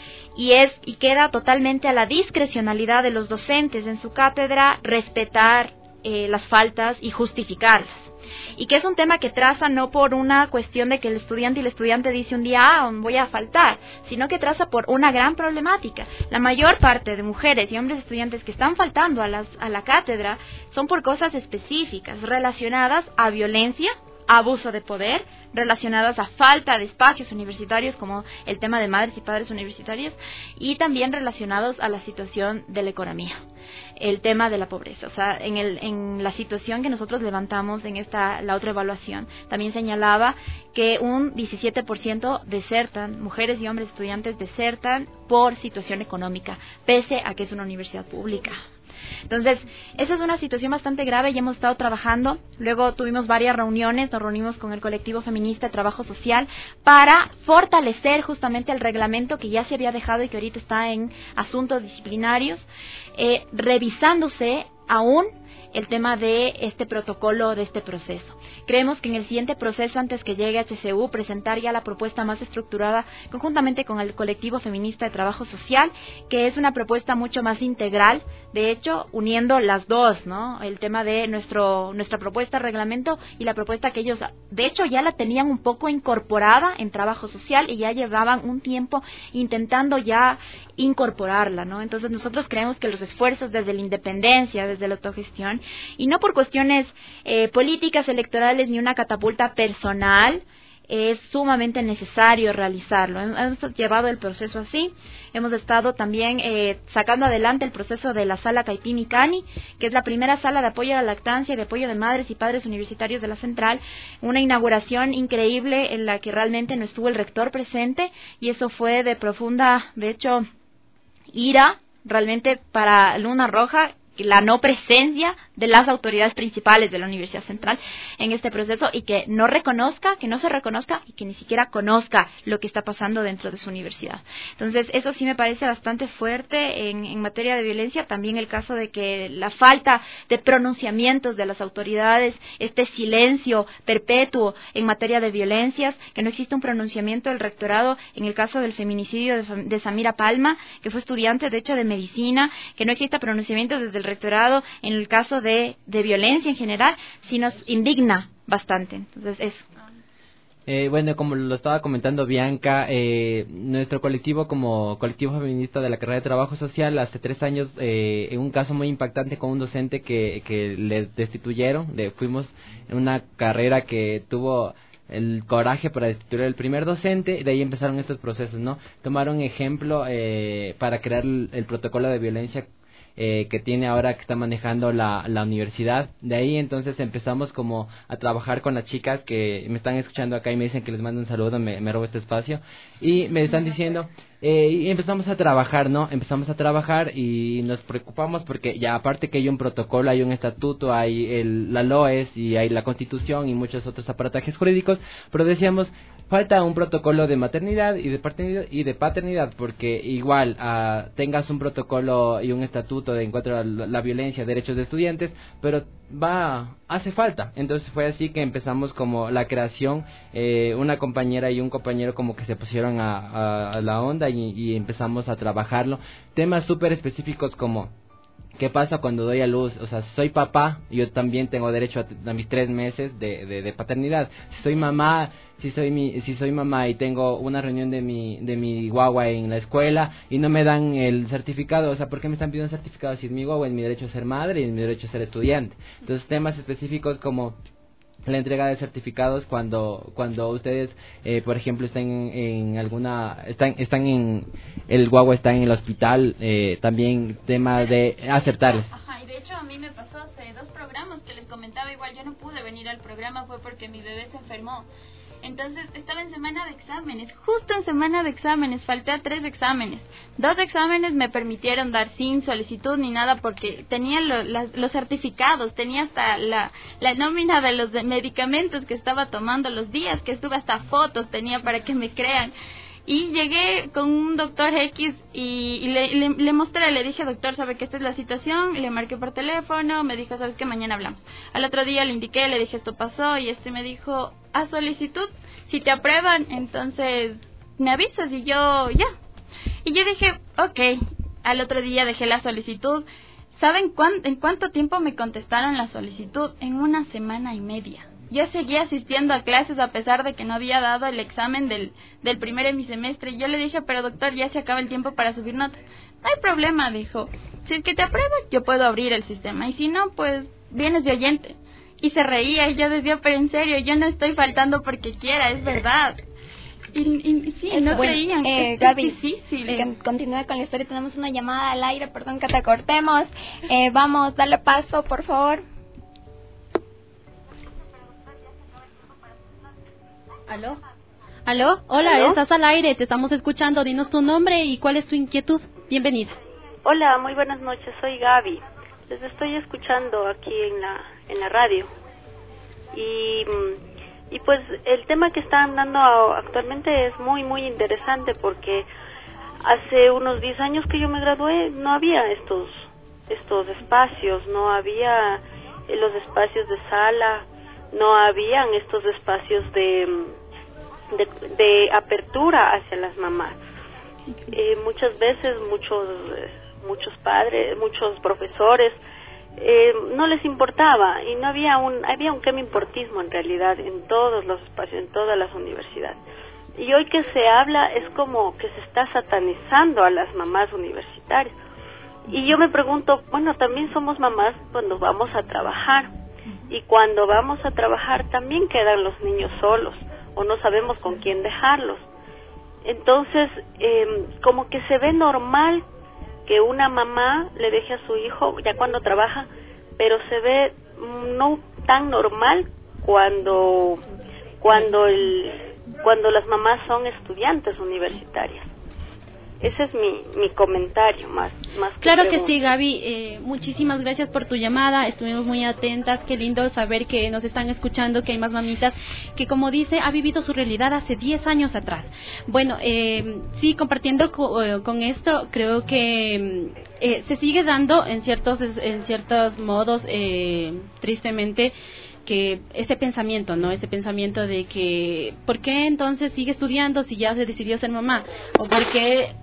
y es y queda totalmente a la discrecionalidad de los docentes en su cátedra respetar eh, las faltas y justificarlas. Y que es un tema que traza no por una cuestión de que el estudiante y el estudiante dice un día, ah, voy a faltar, sino que traza por una gran problemática. La mayor parte de mujeres y hombres estudiantes que están faltando a, las, a la cátedra son por cosas específicas relacionadas a violencia, abuso de poder, relacionadas a falta de espacios universitarios como el tema de madres y padres universitarios y también relacionados a la situación de la economía, el tema de la pobreza. O sea, en, el, en la situación que nosotros levantamos en esta la otra evaluación, también señalaba que un diecisiete por ciento desertan, mujeres y hombres estudiantes desertan por situación económica, pese a que es una universidad pública. Entonces, esa es una situación bastante grave y hemos estado trabajando. Luego tuvimos varias reuniones, nos reunimos con el colectivo feminista de trabajo social para fortalecer justamente el reglamento que ya se había dejado y que ahorita está en asuntos disciplinarios, eh, revisándose aún el tema de este protocolo, de este proceso. Creemos que en el siguiente proceso, antes que llegue H C U, presentar ya la propuesta más estructurada conjuntamente con el colectivo feminista de trabajo social, que es una propuesta mucho más integral, de hecho, uniendo las dos, ¿no? El tema de nuestro nuestra propuesta de reglamento y la propuesta que ellos, de hecho, ya la tenían un poco incorporada en trabajo social y ya llevaban un tiempo intentando ya incorporarla, ¿no? Entonces, nosotros creemos que los esfuerzos desde la independencia, desde la autogestión, y no por cuestiones eh, políticas, electorales, ni una catapulta personal, es sumamente necesario realizarlo. Hemos llevado el proceso así, hemos estado también eh, sacando adelante el proceso de la sala Caipini Cani, que es la primera sala de apoyo a la lactancia y de apoyo de madres y padres universitarios de la Central, una inauguración increíble en la que realmente no estuvo el rector presente, y eso fue de profunda, de hecho, ira realmente para Luna Roja, la no presencia de las autoridades principales de la Universidad Central en este proceso, y que no reconozca, que no se reconozca y que ni siquiera conozca lo que está pasando dentro de su universidad. Entonces, eso sí me parece bastante fuerte en, en materia de violencia. También el caso de que la falta de pronunciamientos de las autoridades, este silencio perpetuo en materia de violencias, que no existe un pronunciamiento del rectorado en el caso del feminicidio de, de Samira Palma, que fue estudiante de hecho de medicina, que no exista pronunciamiento desde el rectorado en el caso de, de violencia en general, sí nos indigna bastante. Entonces, eso. Eh, bueno, como lo estaba comentando Bianca, eh, nuestro colectivo como colectivo feminista de la carrera de trabajo social, hace tres años, eh, en un caso muy impactante con un docente que, que le destituyeron, de, fuimos en una carrera que tuvo el coraje para destituir al primer docente, y de ahí empezaron estos procesos, ¿no? Tomaron ejemplo eh, para crear el, el protocolo de violencia Eh, que tiene ahora, que está manejando la, la universidad. De ahí entonces empezamos como a trabajar con las chicas que me están escuchando acá y me dicen que les mando un saludo, me, me robo este espacio, y me están diciendo, eh, y empezamos a trabajar, ¿no? Empezamos a trabajar y nos preocupamos porque ya aparte que hay un protocolo, hay un estatuto, hay el, la LOES y hay la Constitución y muchos otros aparatajes jurídicos, pero decíamos, falta un protocolo de maternidad y de paternidad, y de paternidad, porque igual uh, tengas un protocolo y un estatuto de encuentro a la, la violencia, derechos de estudiantes, pero va, hace falta. Entonces fue así que empezamos como la creación, eh, una compañera y un compañero como que se pusieron a, a, a la onda y, y empezamos a trabajarlo. Temas súper específicos como ¿qué pasa cuando doy a luz? O sea, si soy papá, yo también tengo derecho a, a mis tres meses de, de, de paternidad. Si soy mamá, si soy mi, si soy mamá y tengo una reunión de mi de mi guagua en la escuela y no me dan el certificado, o sea, ¿por qué me están pidiendo un certificado si es mi guagua, es mi derecho a ser madre y es mi derecho a ser estudiante? Entonces, temas específicos como la entrega de certificados cuando cuando ustedes eh, por ejemplo están en, en alguna están están en el guagua está en el hospital, eh, también tema de aceptarles. Ajá, y de hecho a mí me pasó hace dos programas que les comentaba, igual yo no pude venir al programa, fue porque mi bebé se enfermó. Entonces estaba en semana de exámenes, justo en semana de exámenes, falté a tres exámenes. Dos exámenes me permitieron dar sin solicitud ni nada porque tenía lo, las, los certificados, tenía hasta la, la nómina de los de medicamentos que estaba tomando, los días que estuve, hasta fotos tenía para que me crean. Y llegué con un doctor X y, y le, le, le mostré, le dije, doctor, ¿sabe que esta es la situación? Le marqué por teléfono, me dijo, ¿sabes qué? Mañana hablamos. Al otro día le indiqué, le dije, esto pasó, y este me dijo, a solicitud, si te aprueban, entonces me avisas, y yo, ya. Y yo dije, ok. Al otro día dejé la solicitud. ¿Saben cuán, en cuánto tiempo me contestaron la solicitud? En una semana y media. Yo seguía asistiendo a clases a pesar de que no había dado el examen del, del primer hemisemestre. Y yo le dije, pero doctor, ya se acaba el tiempo para subir notas. No hay problema, dijo. Si es que te apruebas, yo puedo abrir el sistema. Y si no, pues vienes de oyente. Y se reía y yo decía, pero en serio, yo no estoy faltando porque quiera, es verdad. Y, y sí, es no bueno. creían. Eh, es, Gaby, es difícil. Eh. Continúe con la historia. Tenemos una llamada al aire, perdón que te cortemos. Eh, vamos, dale paso, por favor. ¿Aló? ¿Aló? Hola, ¿Aló? Estás al aire, te estamos escuchando. Dinos tu nombre y cuál es tu inquietud. Bienvenida. Hola, muy buenas noches. Soy Gaby. Les estoy escuchando aquí en la en la radio. Y, y pues el tema que están dando actualmente es muy, muy interesante porque hace unos diez años que yo me gradué no había estos, estos espacios, no había los espacios de sala, no habían estos espacios de... De, de apertura hacia las mamás. Eh, muchas veces muchos muchos padres, muchos profesores eh, no les importaba y no había un había un quemi-importismo en realidad en todos los espacios, en todas las universidades. Y hoy que se habla es como que se está satanizando a las mamás universitarias. Y yo me pregunto, bueno, también somos mamás cuando vamos a trabajar y cuando vamos a trabajar también quedan los niños solos. o no sabemos con quién dejarlos. Entonces, eh, como que se ve normal que una mamá le deje a su hijo ya cuando trabaja, pero se ve no tan normal cuando cuando el cuando las mamás son estudiantes universitarias. Ese es mi, mi comentario más, más que Claro pregunta. que sí, Gaby. Eh, muchísimas gracias por tu llamada. Estuvimos muy atentas. Qué lindo saber que nos están escuchando, que hay más mamitas que, como dice, ha vivido su realidad hace diez años atrás. Bueno, eh, sí, compartiendo co con esto, creo que eh, se sigue dando en ciertos, en ciertos modos, eh, tristemente, que ese pensamiento, ¿no? Ese pensamiento de que, ¿por qué entonces sigue estudiando si ya se decidió ser mamá? ¿O por qué,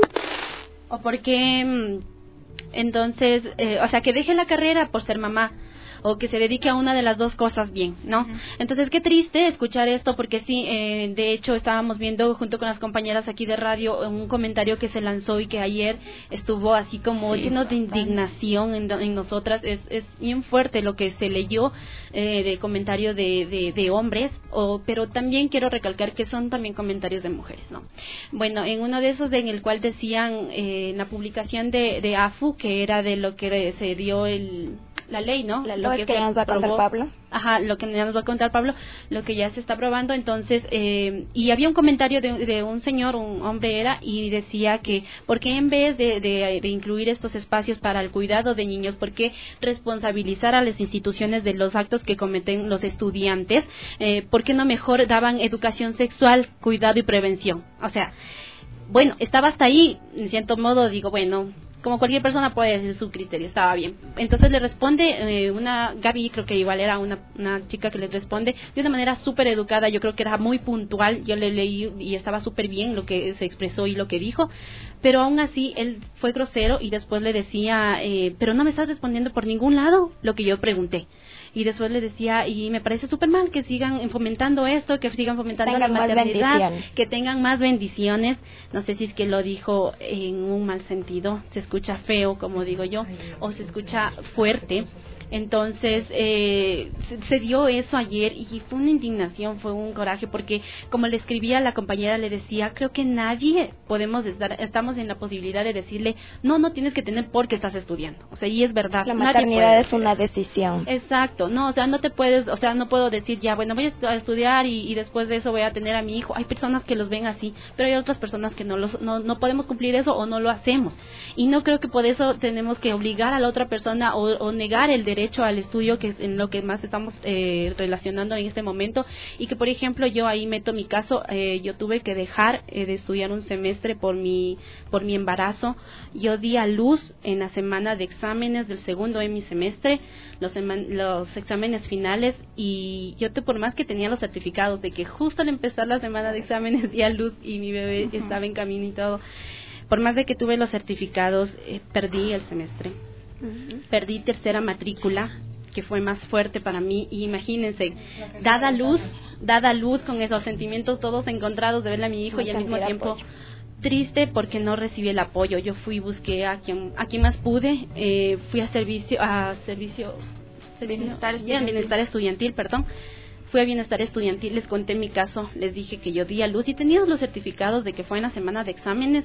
o por qué entonces, eh, o sea, que deje la carrera por ser mamá? O que se dedique a una de las dos cosas bien, ¿no? Uh-huh. Entonces, qué triste escuchar esto, porque sí, eh, de hecho, estábamos viendo junto con las compañeras aquí de radio un comentario que se lanzó y que ayer estuvo así como sí, lleno de indignación en, en nosotras. Es, es bien fuerte lo que se leyó eh, de comentario de, de, de hombres, o, pero también quiero recalcar que son también comentarios de mujeres, ¿no? Bueno, en uno de esos en el cual decían eh, en la publicación de, de A F U, que era de lo que se dio el... la ley, ¿no? La lo ley que, que ya nos va a contar Pablo. Ajá, lo que ya nos va a contar Pablo, lo que ya se está aprobando. Entonces, eh, y había un comentario de, de un señor, un hombre era, y decía que, ¿por qué en vez de, de, de incluir estos espacios para el cuidado de niños, por qué responsabilizar a las instituciones de los actos que cometen los estudiantes? Eh, ¿Por qué no mejor daban educación sexual, cuidado y prevención? O sea, bueno, estaba hasta ahí, en cierto modo, digo, bueno, como cualquier persona puede decir su criterio, estaba bien. Entonces le responde eh, una, Gaby, creo que igual era una, una chica que le responde de una manera súper educada, yo creo que era muy puntual, yo le leí y estaba súper bien lo que se expresó y lo que dijo, pero aún así él fue grosero y después le decía, eh, pero no me estás respondiendo por ningún lado lo que yo pregunté. Y después le decía, y me parece súper mal que sigan fomentando esto, que sigan fomentando tengan la maternidad, que tengan más bendiciones. No sé si es que lo dijo en un mal sentido, se escucha feo, como digo yo, o se escucha fuerte. Entonces, eh, se, se dio eso ayer y fue una indignación, fue un coraje, porque como le escribía a la compañera, le decía, creo que nadie podemos estar, estamos en la posibilidad de decirle, no, no tienes que tener porque estás estudiando. O sea, y es verdad. La maternidad es una decisión. Exacto. No, o sea, no te puedes, o sea, no puedo decir ya, bueno, voy a estudiar y, y después de eso voy a tener a mi hijo. Hay personas que los ven así, pero hay otras personas que no los, no, no podemos cumplir eso o no lo hacemos. Y no creo que por eso tenemos que obligar a la otra persona o, o negar el derecho al estudio, que es en lo que más estamos eh, relacionando en este momento. Y que, por ejemplo, yo ahí meto mi caso, eh, yo tuve que dejar eh, de estudiar un semestre por mi, por mi embarazo. Yo di a luz en la semana de exámenes del segundo en mi semestre, los, los exámenes finales, y yo te, por más que tenía los certificados de que justo al empezar la semana de exámenes di a luz y mi bebé uh-huh. estaba en camino y todo, por más de que tuve los certificados, eh, perdí el semestre, uh-huh. perdí tercera matrícula, que fue más fuerte para mí. Y imagínense, dada luz, dada luz con esos sentimientos todos encontrados de verle a mi hijo y al mismo tiempo apoyo. Triste porque no recibí el apoyo. Yo fui y busqué a quien, a quien más pude, eh, fui a servicio, a servicio Bienestar estudiantil. Bienestar estudiantil, perdón. Fui a Bienestar Estudiantil, les conté mi caso, les dije que yo di a luz y tenía los certificados de que fue en la semana de exámenes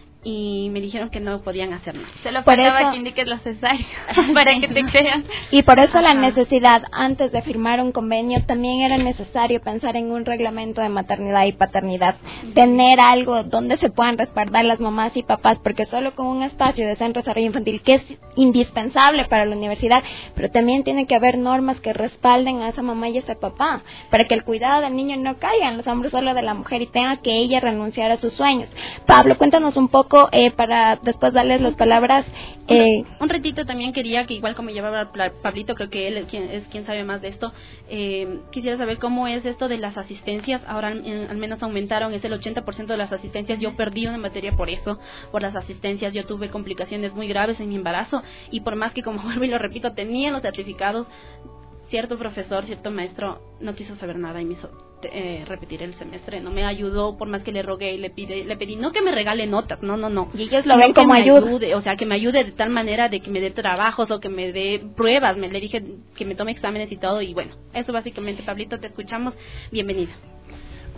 y me dijeron que no podían hacer nada. Se lo faltaba que indiques lo cesárea para que te crean. Y por eso Ajá. la necesidad, antes de firmar un convenio, también era necesario pensar en un reglamento de maternidad y paternidad, uh-huh. tener algo donde se puedan respaldar las mamás y papás, porque solo con un espacio de centro de desarrollo infantil, que es indispensable para la universidad, pero también tiene que haber normas que respalden a esa mamá y a ese papá, para que el cuidado del niño no caiga en los hombros solo de la mujer y tenga que ella renunciar a sus sueños. Pablo, cuéntanos un poco Eh, para después darles las palabras. Eh. Un, un ratito también quería que, igual como llevaba Pablito, creo que él es quien, es quien sabe más de esto, eh, quisiera saber cómo es esto de las asistencias. Ahora eh, al menos aumentaron, es el ochenta por ciento de las asistencias. Yo perdí una materia por eso, por las asistencias. Yo tuve complicaciones muy graves en mi embarazo y por más que, como vuelvo y lo repito, tenía los certificados, cierto profesor, cierto maestro no quiso saber nada y me hizo eh, repetir el semestre, no me ayudó, por más que le rogué y le pide, le pedí, no que me regale notas, no, no, no. Y ellos lo ven como ayuda. Ayude, o sea, que me ayude de tal manera de que me dé trabajos o que me dé pruebas, me le dije que me tome exámenes y todo, y bueno, eso básicamente. Pablito, te escuchamos, bienvenida.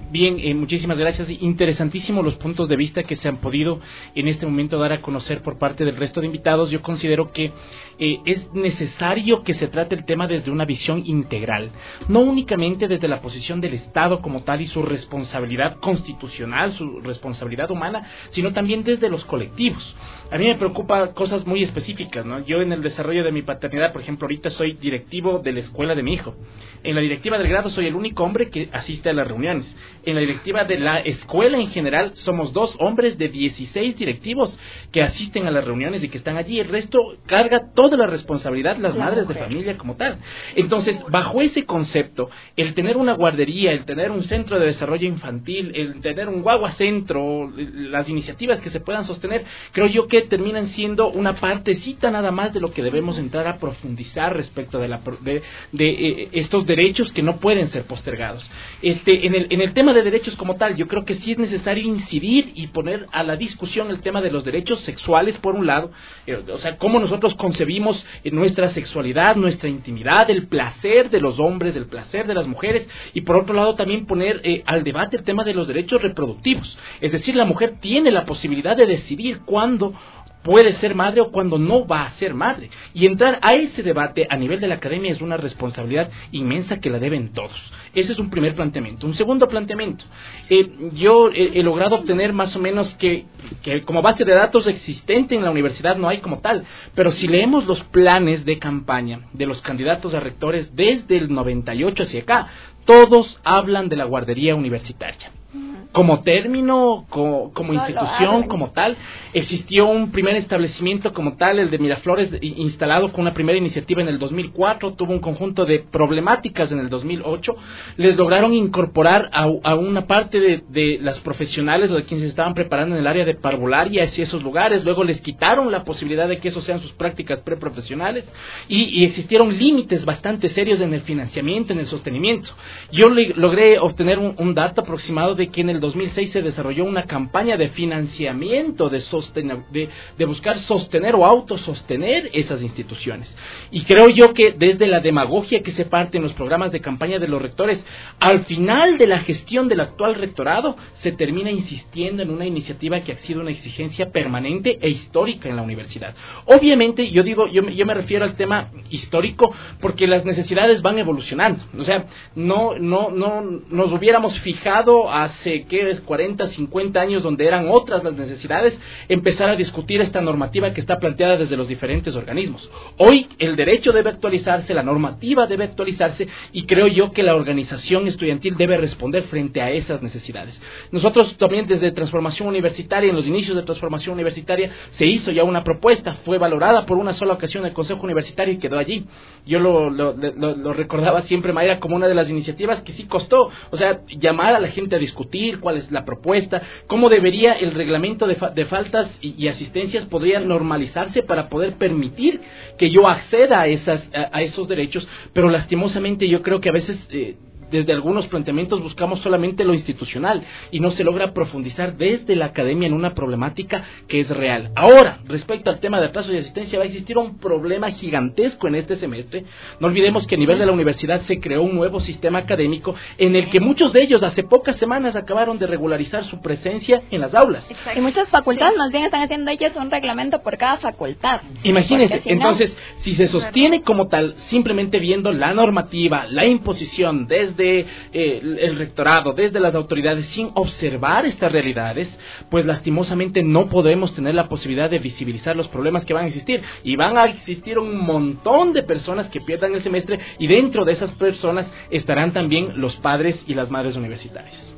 Bien, eh, muchísimas gracias. Interesantísimo los puntos de vista que se han podido en este momento dar a conocer por parte del resto de invitados. Yo considero que eh, es necesario que se trate el tema desde una visión integral, no únicamente desde la posición del Estado como tal y su responsabilidad constitucional, su responsabilidad humana, sino también desde los colectivos. A mí me preocupa cosas muy específicas, ¿no? Yo en el desarrollo de mi paternidad, por ejemplo, ahorita soy directivo de la escuela de mi hijo. En la directiva del grado soy el único hombre que asiste a las reuniones. En la directiva de la escuela en general somos dos hombres de dieciséis directivos que asisten a las reuniones y que están allí. El resto carga toda la responsabilidad las la madres mujer. de familia como tal. Entonces, bajo ese concepto, el tener una guardería, el tener un centro de desarrollo infantil, el tener un guagua centro, las iniciativas que se puedan sostener, creo yo que terminan siendo una partecita nada más de lo que debemos entrar a profundizar respecto de, la, de, de eh, estos derechos que no pueden ser postergados. Este, en el, en el tema de derechos como tal, yo creo que sí es necesario incidir y poner a la discusión el tema de los derechos sexuales por un lado, eh, o sea, cómo nosotros concebimos eh, nuestra sexualidad, nuestra intimidad, el placer de los hombres, el placer de las mujeres, y por otro lado también poner eh, al debate el tema de los derechos reproductivos. Es decir, la mujer tiene la posibilidad de decidir cuándo puede ser madre o cuando no va a ser madre, y entrar a ese debate a nivel de la academia es una responsabilidad inmensa que la deben todos. Ese es un primer planteamiento. Un segundo planteamiento, eh, yo he, he logrado obtener más o menos que, que como base de datos existente en la universidad no hay como tal, pero si leemos los planes de campaña de los candidatos a rectores desde el noventa y ocho hacia acá, todos hablan de la guardería universitaria. Como término, como, como institución, como tal, existió un primer establecimiento como tal, el de Miraflores, instalado con una primera iniciativa en el dos mil cuatro, tuvo un conjunto de problemáticas en el dos mil ocho, les lograron incorporar a, a una parte de, de las profesionales o de quienes se estaban preparando en el área de parvularia hacia esos lugares, luego les quitaron la posibilidad de que eso sean sus prácticas preprofesionales y, y existieron límites bastante serios en el financiamiento, en el sostenimiento. Yo le, logré obtener un, un dato aproximado de que en el dos mil seis se desarrolló una campaña de financiamiento de, sosten- de, de buscar sostener o autosostener esas instituciones. Y creo yo que desde la demagogia que se parte en los programas de campaña de los rectores, al final de la gestión del actual rectorado, se termina insistiendo en una iniciativa que ha sido una exigencia permanente e histórica en la universidad. Obviamente, yo digo, yo, yo me refiero al tema histórico porque las necesidades van evolucionando. O sea, no, no, no nos hubiéramos fijado hace que es cuarenta, cincuenta años donde eran otras las necesidades, empezar a discutir esta normativa que está planteada desde los diferentes organismos. Hoy el derecho debe actualizarse, la normativa debe actualizarse y creo yo que la organización estudiantil debe responder frente a esas necesidades. Nosotros también desde Transformación Universitaria, en los inicios de Transformación Universitaria, se hizo ya una propuesta, fue valorada por una sola ocasión el Consejo Universitario y quedó allí. Yo lo, lo, lo, lo recordaba siempre, Mayra, como una de las iniciativas que sí costó, o sea, llamar a la gente a discutir cuál es la propuesta, cómo debería el reglamento de, fa- de faltas y, y asistencias podría normalizarse para poder permitir que yo acceda a, esas, a, a esos derechos, pero lastimosamente yo creo que a veces eh, desde algunos planteamientos buscamos solamente lo institucional y no se logra profundizar desde la academia en una problemática que es real. Ahora, respecto al tema de atrasos y asistencia, va a existir un problema gigantesco en este semestre. No olvidemos que a nivel de la universidad se creó un nuevo sistema académico en el que muchos de ellos hace pocas semanas acabaron de regularizar su presencia en las aulas. Exacto. Y muchas facultades sí. más bien están haciendo ellos un reglamento por cada facultad. Imagínense, si entonces, no, si se sostiene como tal, simplemente viendo la normativa, la imposición desde de eh, el rectorado, desde las autoridades, sin observar estas realidades, pues lastimosamente no podemos tener la posibilidad de visibilizar los problemas que van a existir, y van a existir un montón de personas que pierdan el semestre, y dentro de esas personas estarán también los padres y las madres universitarias.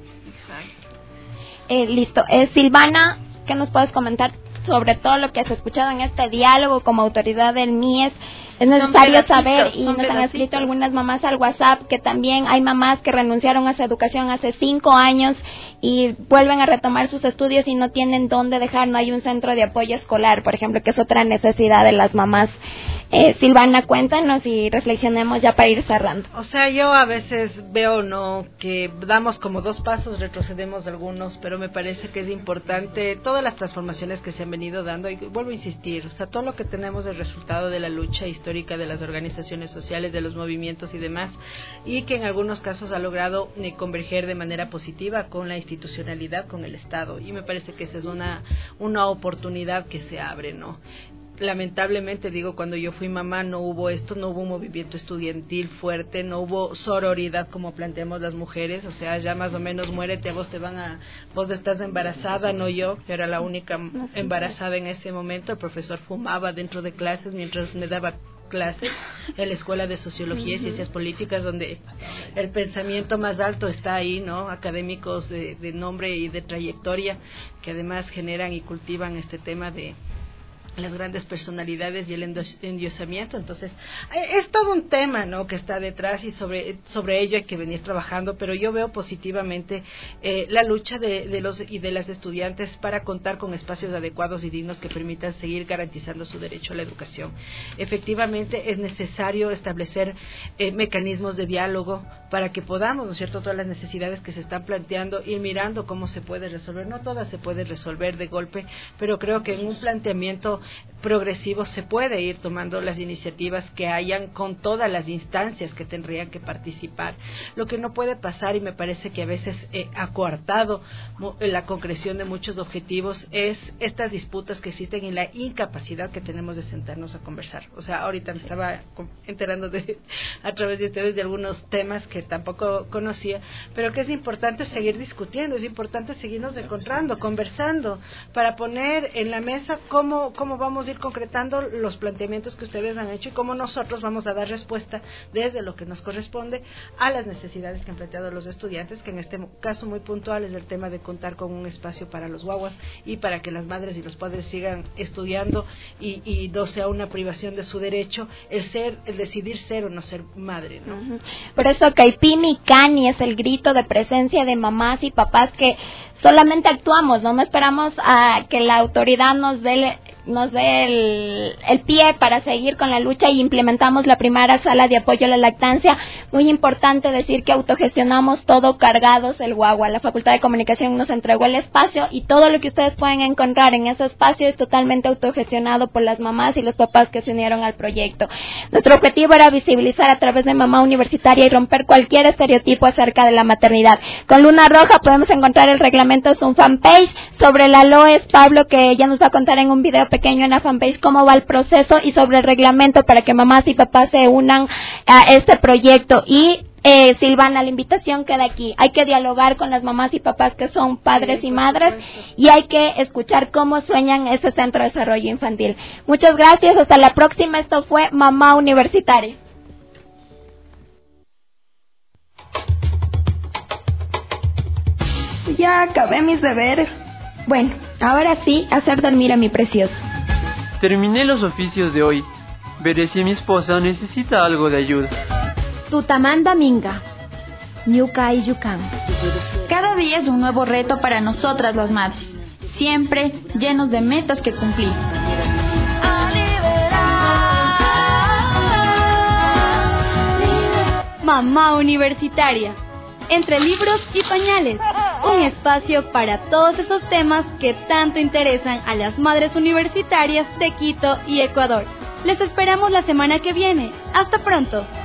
Eh, listo. Eh, Silvana, ¿qué nos puedes comentar sobre todo lo que has escuchado en este diálogo como autoridad del M I E S? Es necesario saber, y nos han escrito algunas mamás al WhatsApp, que también hay mamás que renunciaron a su educación hace cinco años y vuelven a retomar sus estudios y no tienen dónde dejar, no hay un centro de apoyo escolar, por ejemplo, que es otra necesidad de las mamás Eh, Silvana, cuéntanos y reflexionemos ya para ir cerrando. O sea, yo a veces veo, ¿no?, que damos como dos pasos, retrocedemos algunos, pero me parece que es importante todas las transformaciones que se han venido dando, y vuelvo a insistir, o sea, todo lo que tenemos del resultado de la lucha histórica de las organizaciones sociales, de los movimientos y demás, y que en algunos casos ha logrado eh, converger de manera positiva con la institucionalidad, con el Estado, y me parece que esa es una, una oportunidad que se abre, ¿no? Lamentablemente, digo, cuando yo fui mamá no hubo esto, no hubo un movimiento estudiantil fuerte, no hubo sororidad como planteamos las mujeres, o sea, ya más o menos muérete, vos te van a, vos estás embarazada, no yo, yo era la única embarazada en ese momento, el profesor fumaba dentro de clases mientras me daba clases en la Escuela de Sociología y Ciencias Políticas, donde el pensamiento más alto está ahí, ¿no? Académicos de, de nombre y de trayectoria que además generan y cultivan este tema de las grandes personalidades y el endiosamiento. Entonces es todo un tema, ¿no?, que está detrás, y sobre sobre ello hay que venir trabajando, pero yo veo positivamente eh, la lucha de, de los y de las estudiantes para contar con espacios adecuados y dignos que permitan seguir garantizando su derecho a la educación. Efectivamente es necesario establecer eh, mecanismos de diálogo para que podamos, ¿no es cierto?, todas las necesidades que se están planteando, ir mirando cómo se puede resolver. No todas se puede resolver de golpe, pero creo que en un planteamiento progresivo se puede ir tomando las iniciativas que hayan con todas las instancias que tendrían que participar. Lo que no puede pasar, y me parece que a veces eh, ha coartado la concreción de muchos objetivos, es estas disputas que existen y la incapacidad que tenemos de sentarnos a conversar. O sea, ahorita me estaba enterando de, a través de ustedes de algunos temas que tampoco conocía, pero que es importante seguir discutiendo, es importante seguirnos encontrando, conversando, para poner en la mesa cómo, cómo vamos a ir concretando los planteamientos que ustedes han hecho y cómo nosotros vamos a dar respuesta desde lo que nos corresponde a las necesidades que han planteado los estudiantes, que en este caso muy puntual es el tema de contar con un espacio para los guaguas y para que las madres y los padres sigan estudiando y, y no sea una privación de su derecho el ser, el decidir ser o no ser madre, ¿no? Uh-huh. Por eso Caipimi Cani es el grito de presencia de mamás y papás que solamente actuamos, no, no esperamos a que la autoridad nos dé nos dé el, el pie para seguir con la lucha, y implementamos la primera sala de apoyo a la lactancia. Muy importante decir que autogestionamos todo cargados el guagua. La Facultad de Comunicación nos entregó el espacio y todo lo que ustedes pueden encontrar en ese espacio es totalmente autogestionado por las mamás y los papás que se unieron al proyecto. Nuestro objetivo era visibilizar a través de Mamá Universitaria y romper cualquier estereotipo acerca de la maternidad. Con Luna Roja podemos encontrar el reglamento, es un fanpage. Sobre la L O E S, Pablo, que ya nos va a contar en un video pequeño en la fanpage cómo va el proceso, y sobre el reglamento para que mamás y papás se unan a este proyecto. Y eh, Silvana, la invitación queda aquí. Hay que dialogar con las mamás y papás que son padres y madres, y hay que escuchar cómo sueñan ese centro de desarrollo infantil. Muchas gracias, hasta la próxima. Esto fue Mamá Universitaria. Ya acabé mis deberes. Bueno, ahora sí, hacer dormir a mi precioso. Terminé los oficios de hoy. Veré si mi esposa necesita algo de ayuda. Tutamanda Minga, Ñuka y Yucán. Cada día es un nuevo reto para nosotras las madres, siempre llenos de metas que cumplir. Mamá Universitaria, entre libros y pañales, un espacio para todos esos temas que tanto interesan a las madres universitarias de Quito y Ecuador. Les esperamos la semana que viene. Hasta pronto.